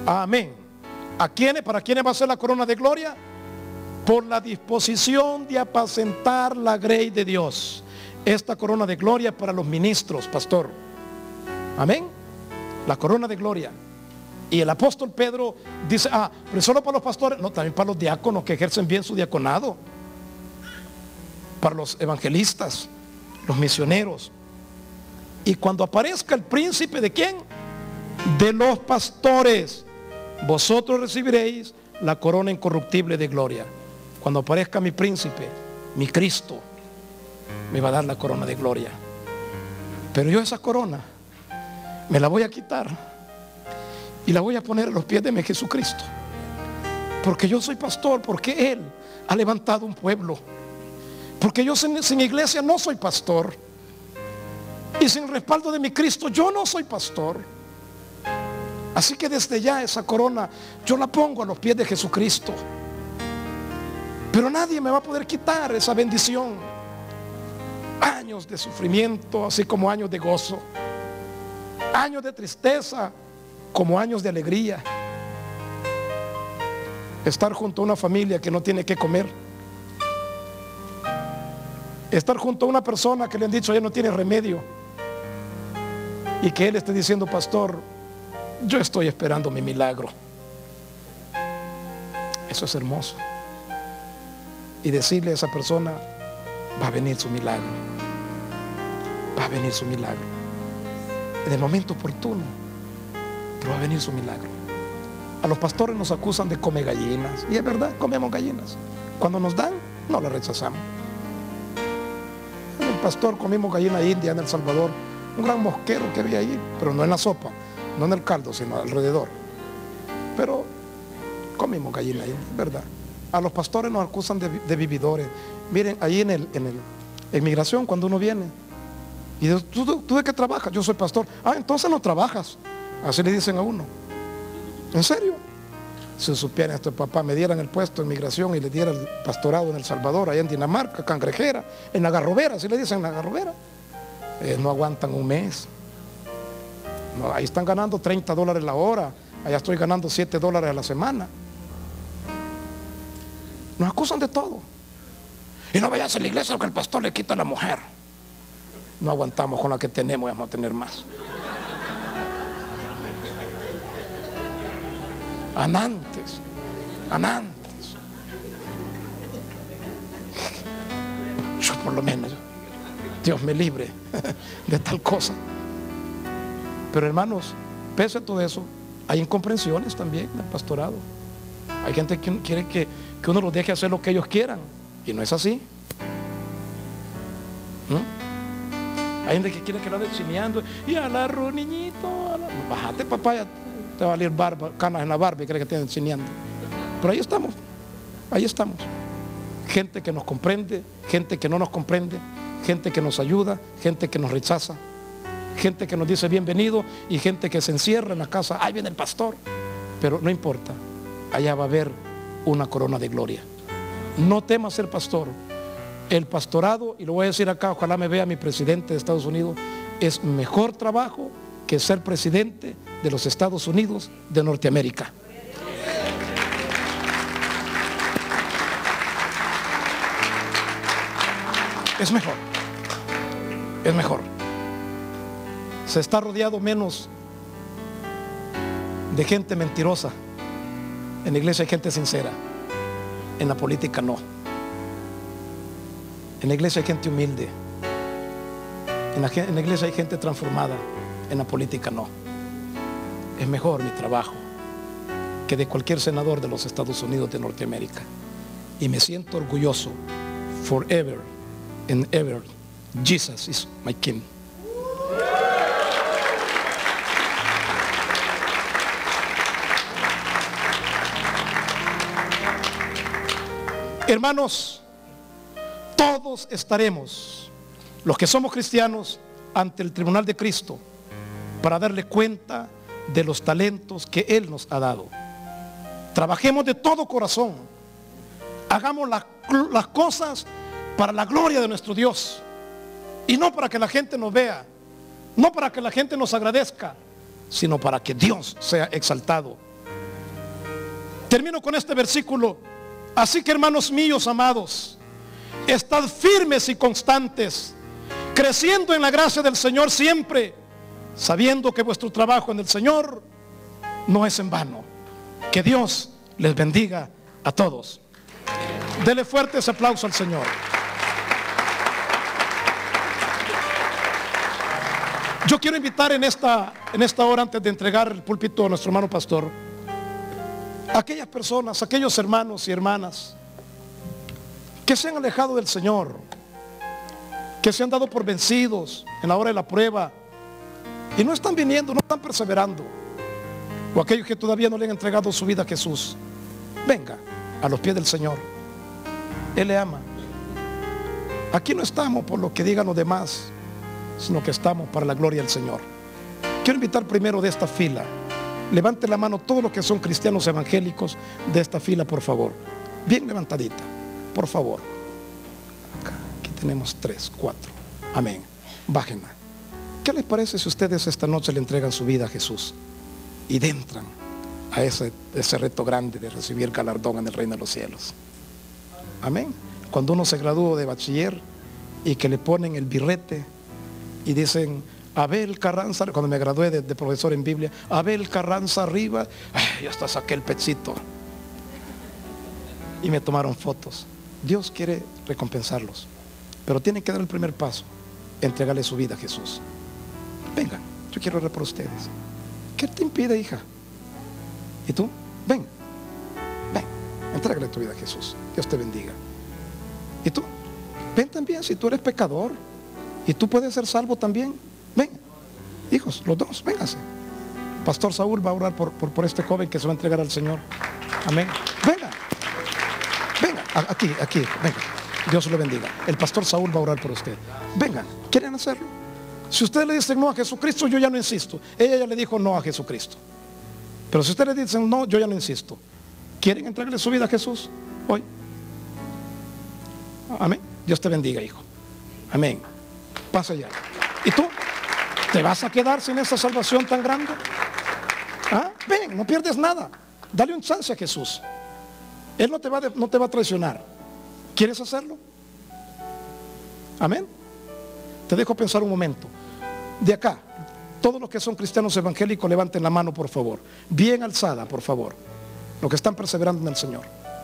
Amén. ¿A quiénes? ¿Para quiénes va a ser la corona de gloria? Por la disposición de apacentar la grey de Dios. Esta corona de gloria para los ministros, pastor. Amén. La corona de gloria. Y el apóstol Pedro dice, ah, pero solo para los pastores. No, también para los diáconos que ejercen bien su diaconado. Para los evangelistas, los misioneros. Y cuando aparezca el príncipe, ¿de quién? De los pastores, vosotros recibiréis la corona incorruptible de gloria. Cuando aparezca mi príncipe, mi Cristo, me va a dar la corona de gloria. Pero yo esa corona me la voy a quitar y la voy a poner a los pies de mi Jesucristo, porque yo soy pastor, porque Él ha levantado un pueblo, porque yo sin, sin iglesia no soy pastor, y sin respaldo de mi Cristo yo no soy pastor. Así que desde ya esa corona yo la pongo a los pies de Jesucristo, pero nadie me va a poder quitar esa bendición. Años de sufrimiento, así como años de gozo, años de tristeza como años de alegría. Estar junto a una familia que no tiene que comer, estar junto a una persona que le han dicho ya no tiene remedio, y que él esté diciendo, pastor, yo estoy esperando mi milagro. Eso es hermoso. Y decirle a esa persona, va a venir su milagro, va a venir su milagro en el momento oportuno, pero va a venir su milagro. A los pastores nos acusan de comer gallinas, y es verdad, comemos gallinas. Cuando nos dan, no las rechazamos. El pastor comimos gallina india en El Salvador, un gran mosquero que había ahí, pero no en la sopa, no en el caldo, sino alrededor. Pero comimos gallina ahí, es verdad. A los pastores nos acusan de, de vividores. Miren, ahí en el, en el en migración, cuando uno viene y dice, ¿tú, tú, ¿tú de qué trabajas? Yo soy pastor. Ah, entonces no trabajas. Así le dicen a uno. ¿En serio? Si supieran esto, papá, me dieran el puesto en migración y le diera el pastorado en El Salvador, allá en Dinamarca, Cangrejera, en La Garrobera, así le dicen, en La Garrobera. Eh, no aguantan un mes. No, ahí están ganando treinta dólares la hora. Allá estoy ganando siete dólares a la semana. Nos acusan de todo. Y no vayas a la iglesia porque el pastor le quita a la mujer. No aguantamos con la que tenemos y vamos a tener más. Anantes, anantes. Yo por lo menos, Dios me libre de tal cosa. Pero hermanos, pese a todo eso, hay incomprensiones también en el pastorado. Hay gente que quiere que, que uno los deje hacer lo que ellos quieran, y no es así. ¿Mm? Hay gente que quiere que lo ande chineando y agarro, niñito, agarro. Bájate, papá, ya te va a salir barba, canas en la barba y cree que te están chineando. Pero ahí estamos, ahí estamos. Gente que nos comprende, gente que no nos comprende, gente que nos ayuda, gente que nos rechaza, gente que nos dice bienvenido y gente que se encierra en la casa. Ahí viene el pastor. Pero no importa, allá va a haber una corona de gloria. No temas ser pastor. El pastorado, y lo voy a decir acá, ojalá me vea mi presidente de Estados Unidos, es mejor trabajo que ser presidente de los Estados Unidos de Norteamérica. Es mejor, es mejor. Se está rodeado menos de gente mentirosa. En la iglesia hay gente sincera, en la política no. En la iglesia hay gente humilde, en la, en la iglesia hay gente transformada, en la política no. Es mejor mi trabajo que de cualquier senador de los Estados Unidos de Norteamérica. Y me siento orgulloso, forever and ever, Jesus is my King. Hermanos, todos estaremos, los que somos cristianos, ante el tribunal de Cristo para darle cuenta de los talentos que Él nos ha dado. Trabajemos de todo corazón, hagamos la, las cosas para la gloria de nuestro Dios y no para que la gente nos vea, no para que la gente nos agradezca, sino para que Dios sea exaltado Termino con este versículo. Así que, hermanos míos amados, estad firmes y constantes, creciendo en la gracia del Señor siempre, sabiendo que vuestro trabajo en el Señor no es en vano. Que Dios les bendiga a todos. Dele fuerte ese aplauso al Señor. Yo quiero invitar en esta, en esta hora, antes de entregar el púlpito a nuestro hermano pastor, a aquellas personas, aquellos hermanos y hermanas que se han alejado del Señor, que se han dado por vencidos en la hora de la prueba y no están viniendo, no están perseverando, o aquellos que todavía no le han entregado su vida a Jesús. Venga a los pies del Señor. Él le ama. Aquí no estamos por lo que digan los demás, sino que estamos para la gloria del Señor. Quiero invitar primero de esta fila. Levante la mano todos los que son cristianos evangélicos de esta fila, por favor. Bien levantadita, por favor. Acá, aquí tenemos tres, cuatro. Amén. Bájenla. ¿Qué les parece si ustedes esta noche le entregan su vida a Jesús y entran a ese, ese reto grande de recibir galardón en el reino de los cielos? Amén. Cuando uno se graduó de bachiller y que le ponen el birrete y dicen: Abel Carranza, cuando me gradué de, de profesor en Biblia, Abel Carranza arriba, ay, hasta saqué el pechito y me tomaron fotos. Dios quiere recompensarlos, pero tienen que dar el primer paso, entregarle su vida a Jesús. Vengan, yo quiero orar por ustedes. ¿Qué te impide, hija? ¿Y tú? Ven, ven, entrégale tu vida a Jesús. Dios te bendiga. ¿Y tú? Ven también, si tú eres pecador y tú puedes ser salvo también. Ven, hijos, los dos, vénganse. Pastor Saúl va a orar por, por, por este joven que se va a entregar al Señor. Amén. Venga, venga, aquí, aquí, venga. Dios lo bendiga. El pastor Saúl va a orar por usted. Vengan, ¿quieren hacerlo? Si ustedes le dicen no a Jesucristo, yo ya no insisto. Ella ya le dijo no a Jesucristo. Pero si ustedes le dicen no, yo ya no insisto. ¿Quieren entregarle su vida a Jesús hoy? Amén. Dios te bendiga, hijo. Amén. Pasa ya. ¿Y tú? ¿Te vas a quedar sin esa salvación tan grande? ¿Ah? Ven, no pierdes nada. Dale un chance a Jesús. Él no te va, de, no te va a traicionar. ¿Quieres hacerlo? Amén. Te dejo pensar un momento. De acá, todos los que son cristianos evangélicos, levanten la mano, por favor. Bien alzada, por favor. Los que están perseverando en el Señor.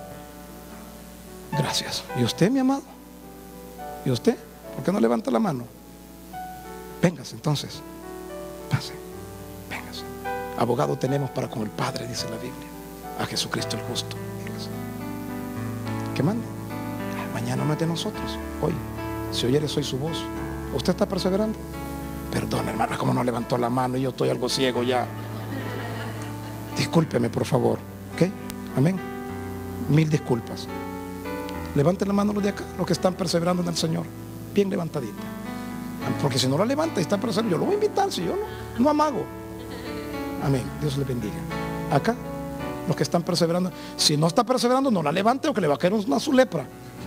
Gracias. ¿Y usted, mi amado? ¿Y usted? ¿Por qué no levanta la mano? Véngase entonces, pase, véngase. Abogado tenemos para con el Padre, dice la Biblia, a Jesucristo el justo. Véngase. ¿Qué manda? Mañana no es de nosotros, hoy. Si oyeres hoy su voz. ¿Usted está perseverando? Perdón, hermana, como no levantó la mano y yo estoy algo ciego ya. Discúlpeme, por favor. ¿Ok? Amén. Mil disculpas. Levanten la mano los de acá, los que están perseverando en el Señor. Bien levantadita. Porque si no la levanta y está perseverando, yo lo voy a invitar, si yo no, no amago. Amén, Dios le bendiga. Acá, los que están perseverando, si no está perseverando, no la levante o que le va a caer una su lepra.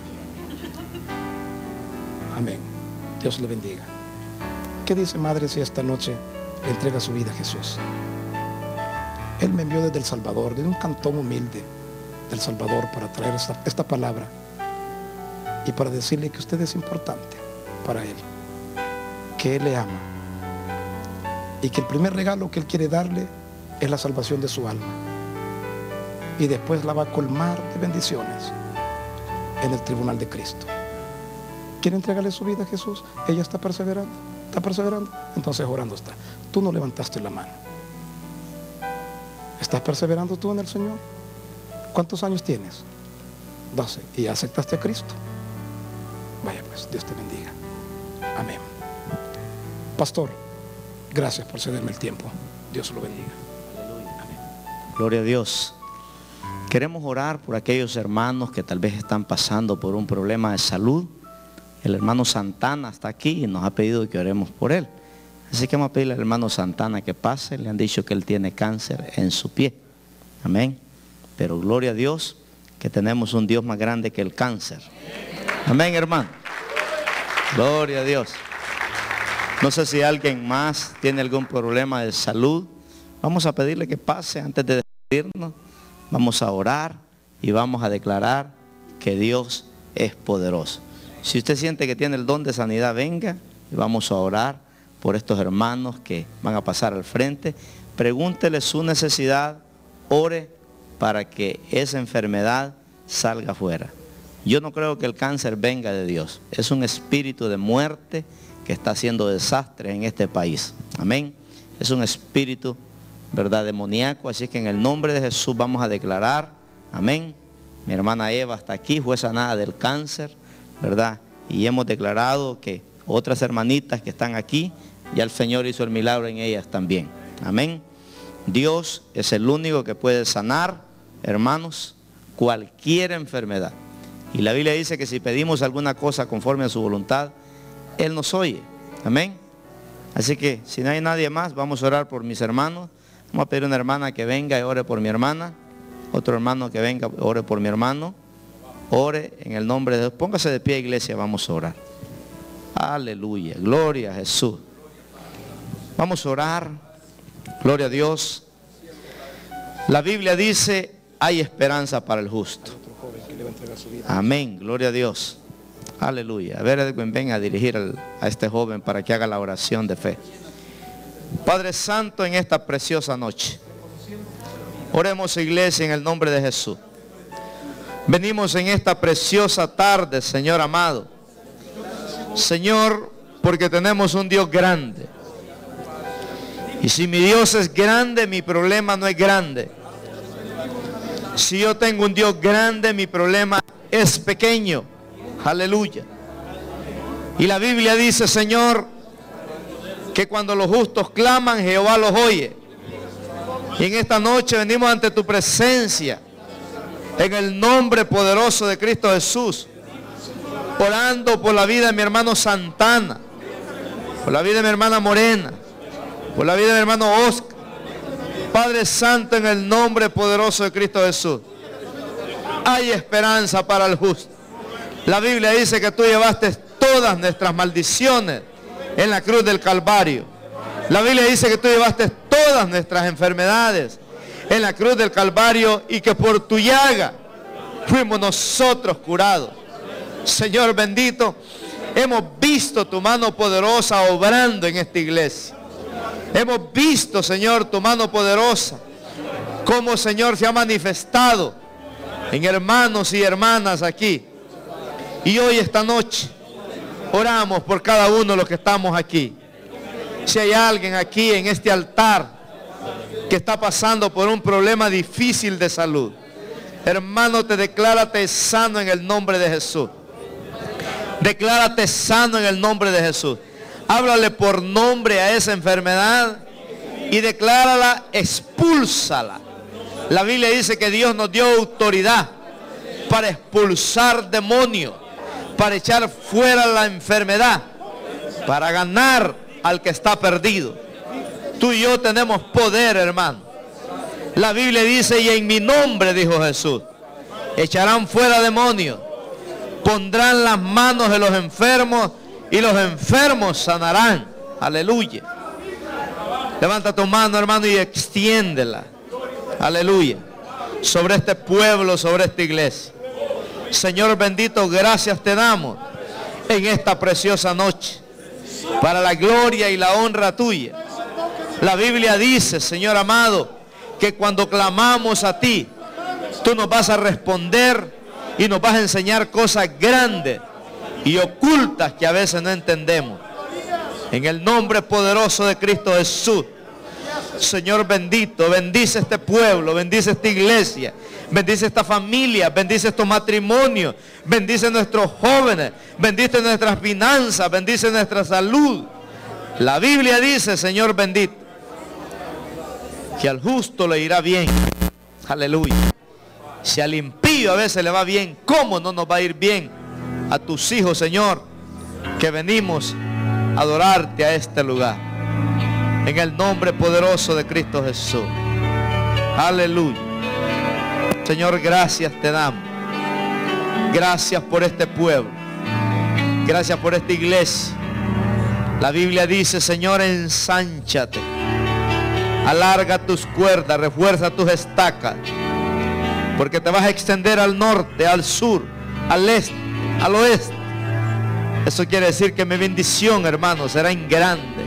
Amén, Dios le bendiga. ¿Qué dice madre si esta noche le entrega su vida a Jesús? Él me envió desde El Salvador, desde un cantón humilde del Salvador, para traer esta, esta palabra y para decirle que usted es importante para Él, que Él le ama y que el primer regalo que Él quiere darle es la salvación de su alma, y después la va a colmar de bendiciones en el tribunal de Cristo. ¿Quiere entregarle su vida a Jesús? Ella está perseverando, está perseverando, entonces orando está. Tú no levantaste la mano. ¿Estás perseverando tú en el Señor? ¿Cuántos años tienes? doce. ¿Y aceptaste a Cristo? Vaya pues, Dios te bendiga. Amén. Pastor, gracias por cederme el tiempo. Dios lo bendiga. Amén. Gloria a Dios. Queremos orar por aquellos hermanos que tal vez están pasando por un problema de salud. El hermano Santana está aquí y nos ha pedido que oremos por él. Así que vamos a pedirle al hermano Santana que pase. Le han dicho que él tiene cáncer en su pie. Amén. Pero gloria a Dios que tenemos un Dios más grande que el cáncer. Amén, hermano. Gloria a Dios. No sé si alguien más tiene algún problema de salud. Vamos a pedirle que pase antes de despedirnos. Vamos a orar y vamos a declarar que Dios es poderoso. Si usted siente que tiene el don de sanidad, venga y vamos a orar por estos hermanos que van a pasar al frente. Pregúntele su necesidad, ore para que esa enfermedad salga afuera. Yo no creo que el cáncer venga de Dios. Es un espíritu de muerte que está haciendo desastres en este país. Amén. Es un espíritu, ¿verdad?, demoníaco. Así que en el nombre de Jesús vamos a declarar, amén. Mi hermana Eva está aquí, fue sanada del cáncer, ¿verdad? Y hemos declarado que otras hermanitas que están aquí, ya el Señor hizo el milagro en ellas también. Amén. Dios es el único que puede sanar, hermanos, cualquier enfermedad. Y la Biblia dice que si pedimos alguna cosa conforme a su voluntad, Él nos oye. Amén. Así que si no hay nadie más, vamos a orar por mis hermanos. Vamos a pedir a una hermana que venga y ore por mi hermana. Otro hermano que venga, ore por mi hermano. Ore en el nombre de Dios. Póngase de pie, iglesia, vamos a orar. Aleluya, gloria a Jesús. Vamos a orar. Gloria a Dios. La Biblia dice, hay esperanza para el justo. Amén, gloria a Dios. Aleluya. A ver, Edwin, ven a dirigir al, a este joven para que haga la oración de fe. Padre Santo, en esta preciosa noche, oremos, iglesia, en el nombre de Jesús. Venimos en esta preciosa tarde, Señor amado. Señor, porque tenemos un Dios grande. Y si mi Dios es grande, mi problema no es grande. Si yo tengo un Dios grande, mi problema es pequeño. Aleluya. Y la Biblia dice, Señor, que cuando los justos claman, Jehová los oye. Y en esta noche venimos ante tu presencia, en el nombre poderoso de Cristo Jesús, orando por la vida de mi hermano Santana, por la vida de mi hermana Morena, por la vida de mi hermano Oscar. Padre Santo, en el nombre poderoso de Cristo Jesús, hay esperanza para el justo. La Biblia dice que tú llevaste todas nuestras maldiciones en la cruz del Calvario. La Biblia dice que tú llevaste todas nuestras enfermedades en la cruz del Calvario y que por tu llaga fuimos nosotros curados. Señor bendito, hemos visto tu mano poderosa obrando en esta iglesia. Hemos visto, Señor, tu mano poderosa, cómo, Señor, se ha manifestado en hermanos y hermanas aquí. Y hoy, esta noche, oramos por cada uno de los que estamos aquí. Si hay alguien aquí en este altar que está pasando por un problema difícil de salud, hermano, te declárate sano en el nombre de Jesús. Declárate sano en el nombre de Jesús. Háblale por nombre a esa enfermedad y declárala, expúlsala. La Biblia dice que Dios nos dio autoridad para expulsar demonios, para echar fuera la enfermedad, para ganar al que está perdido. Tú y yo tenemos poder, hermano. La Biblia dice, y en mi nombre, dijo Jesús, echarán fuera demonios, pondrán las manos de los enfermos y los enfermos sanarán. Aleluya. Levanta tu mano, hermano, y extiéndela. Aleluya. Sobre este pueblo, sobre esta iglesia. Señor bendito, gracias te damos en esta preciosa noche, para la gloria y la honra tuya. La Biblia dice, Señor amado, que cuando clamamos a ti, tú nos vas a responder y nos vas a enseñar cosas grandes y ocultas que a veces no entendemos. En el nombre poderoso de Cristo Jesús, Señor bendito, bendice este pueblo, bendice esta iglesia, bendice esta familia, bendice estos matrimonios, bendice nuestros jóvenes, bendice nuestras finanzas, bendice nuestra salud. La Biblia dice, Señor bendito, que al justo le irá bien. Aleluya. Si al impío a veces le va bien, ¿cómo no nos va a ir bien a tus hijos, Señor, que venimos a adorarte a este lugar? En el nombre poderoso de Cristo Jesús. Aleluya. Señor, gracias te damos. Gracias por este pueblo. Gracias por esta iglesia. La Biblia dice, Señor, ensánchate. Alarga tus cuerdas, refuerza tus estacas. porque te vas a extender al norte, al sur, al este, al oeste. Eso quiere decir que mi bendición, hermano, será en grande.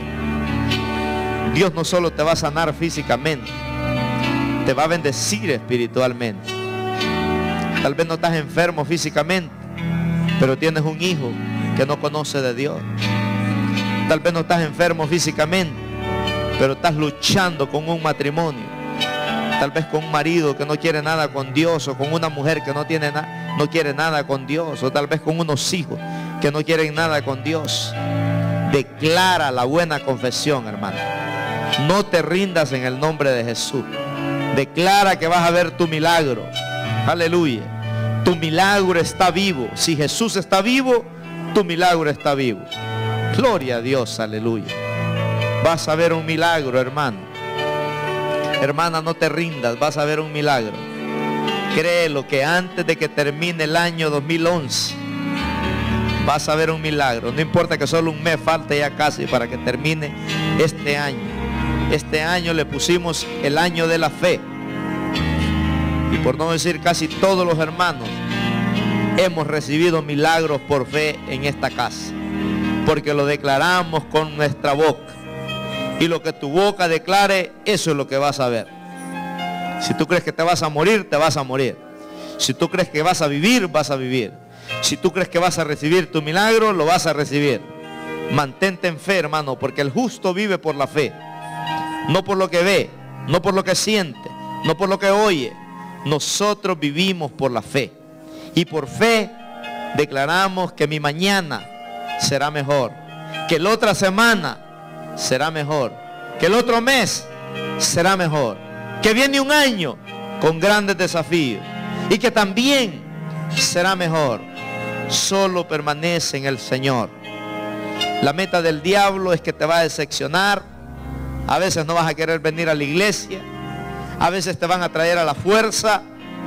Dios no solo te va a sanar físicamente, te va a bendecir espiritualmente. Tal vez no estás enfermo físicamente, pero tienes un hijo que no conoce de Dios. Tal vez no estás enfermo físicamente, pero estás luchando con un matrimonio. Tal vez con un marido que no quiere nada con Dios, o con una mujer que no, tiene na no quiere nada con Dios, o tal vez con unos hijos que no quieren nada con Dios. Declara la buena confesión, hermano. No te rindas en el nombre de Jesús. Declara que vas a ver tu milagro. Aleluya. Tu milagro está vivo. Si Jesús está vivo, tu milagro está vivo. Gloria a Dios, aleluya. Vas a ver un milagro, hermano. Hermana, no te rindas, vas a ver un milagro. Créelo que antes de que termine el año dos mil once, vas a ver un milagro. No importa que solo un mes falte ya casi para que termine este año. Este año le pusimos el año de la fe. Y por no decir casi todos los hermanos, hemos recibido milagros por fe en esta casa. Porque lo declaramos con nuestra boca. Y lo que tu boca declare, eso es lo que vas a ver. Si tú crees que te vas a morir, te vas a morir. Si tú crees que vas a vivir, vas a vivir. Si tú crees que vas a recibir tu milagro, lo vas a recibir. Mantente en fe, hermano, porque el justo vive por la fe. No por lo que ve, no por lo que siente, no por lo que oye. Nosotros vivimos por la fe. Y por fe declaramos que mi mañana será mejor, que la otra semana será mejor, que el otro mes será mejor, que viene un año con grandes desafíos y que también será mejor. Solo permanece en el Señor. La meta del diablo es que te va a decepcionar. A veces no vas a querer venir a la iglesia, a veces te van a traer a la fuerza,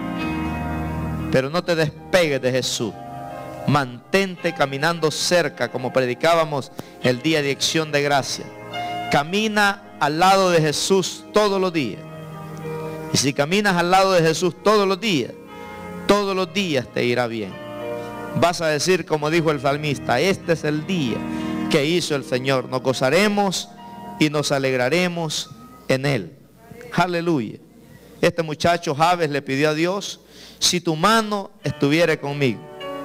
pero no te despegues de Jesús. Mantente caminando cerca, como predicábamos el día de Acción de Gracia. Camina al lado de Jesús todos los días. Y si caminas al lado de Jesús todos los días, todos los días te irá bien. Vas a decir, como dijo el salmista, este es el día que hizo el Señor. Nos gozaremos y nos alegraremos en Él. Aleluya. Este muchacho Jabes le pidió a Dios, si tu mano estuviera conmigo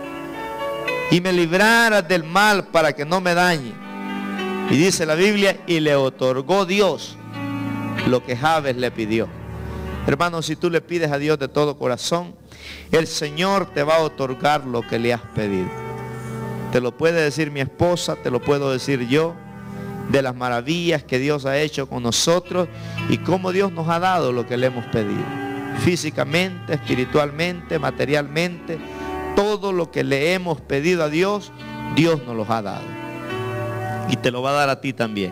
y me libraras del mal para que no me dañe. Y dice la Biblia, y le otorgó Dios lo que Jabes le pidió. Hermano, si tú le pides a Dios de todo corazón, el Señor te va a otorgar lo que le has pedido. Te lo puede decir mi esposa, te lo puedo decir yo, de las maravillas que Dios ha hecho con nosotros y cómo Dios nos ha dado lo que le hemos pedido. Físicamente, espiritualmente, materialmente, todo lo que le hemos pedido a Dios, Dios nos los ha dado. Y te lo va a dar a ti también.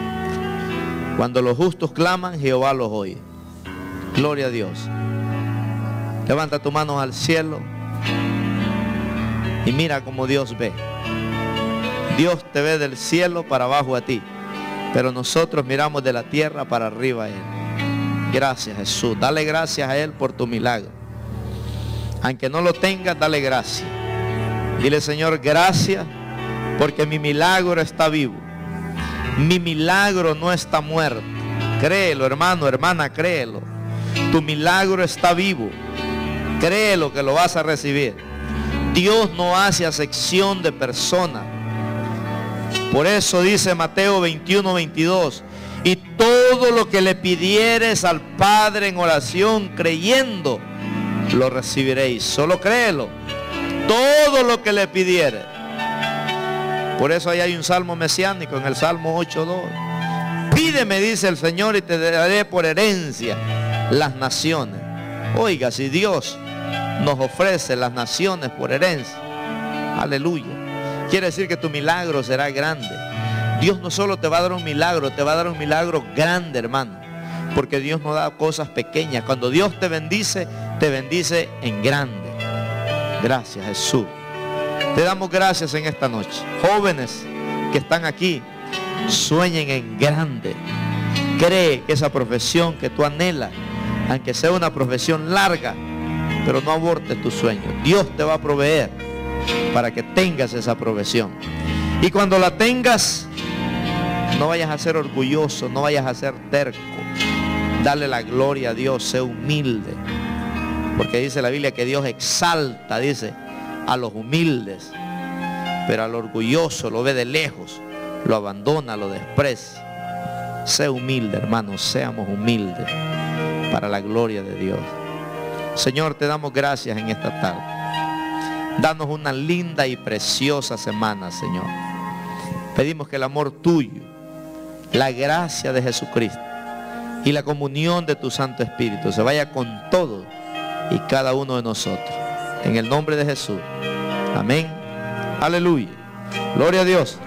Cuando los justos claman, Jehová los oye. Gloria a Dios. Levanta tus manos al cielo y mira cómo Dios ve. Dios te ve del cielo para abajo a ti, pero nosotros miramos de la tierra para arriba a Él. Gracias, Jesús. Dale gracias a Él por tu milagro. Aunque no lo tengas, dale gracias. Dile, Señor, gracias porque mi milagro está vivo. Mi milagro no está muerto. Créelo, hermano, hermana, créelo. Tu milagro está vivo. Créelo que lo vas a recibir. Dios no hace acepción de personas. Por eso dice Mateo veintiuno, veintidós, y todo lo que le pidieres al Padre en oración creyendo, lo recibiréis. Solo créelo. Todo lo que le pidieres. Por eso ahí hay un salmo mesiánico en el Salmo ocho, dos. Pídeme, dice el Señor, y te daré por herencia las naciones. Oiga, si Dios nos ofrece las naciones por herencia, aleluya, quiere decir que tu milagro será grande. Dios no solo te va a dar un milagro, te va a dar un milagro grande, hermano, porque Dios no da cosas pequeñas. Cuando Dios te bendice, te bendice en grande. Gracias, Jesús. Te damos gracias en esta noche. Jóvenes que están aquí, sueñen en grande. Cree que esa profesión que tú anhelas, aunque sea una profesión larga, pero no abortes tus sueños. Dios te va a proveer para que tengas esa provisión. Y cuando la tengas, no vayas a ser orgulloso, no vayas a ser terco. Dale la gloria a Dios, sé humilde. Porque dice la Biblia que Dios exalta, dice, a los humildes, pero al orgulloso lo ve de lejos, lo abandona, lo desprecia. Sé humilde, hermanos, seamos humildes para la gloria de Dios. Señor, te damos gracias en esta tarde. Danos una linda y preciosa semana, Señor. Pedimos que el amor tuyo, la gracia de Jesucristo y la comunión de tu Santo Espíritu se vaya con todos y cada uno de nosotros. En el nombre de Jesús. Amén. Aleluya. Gloria a Dios.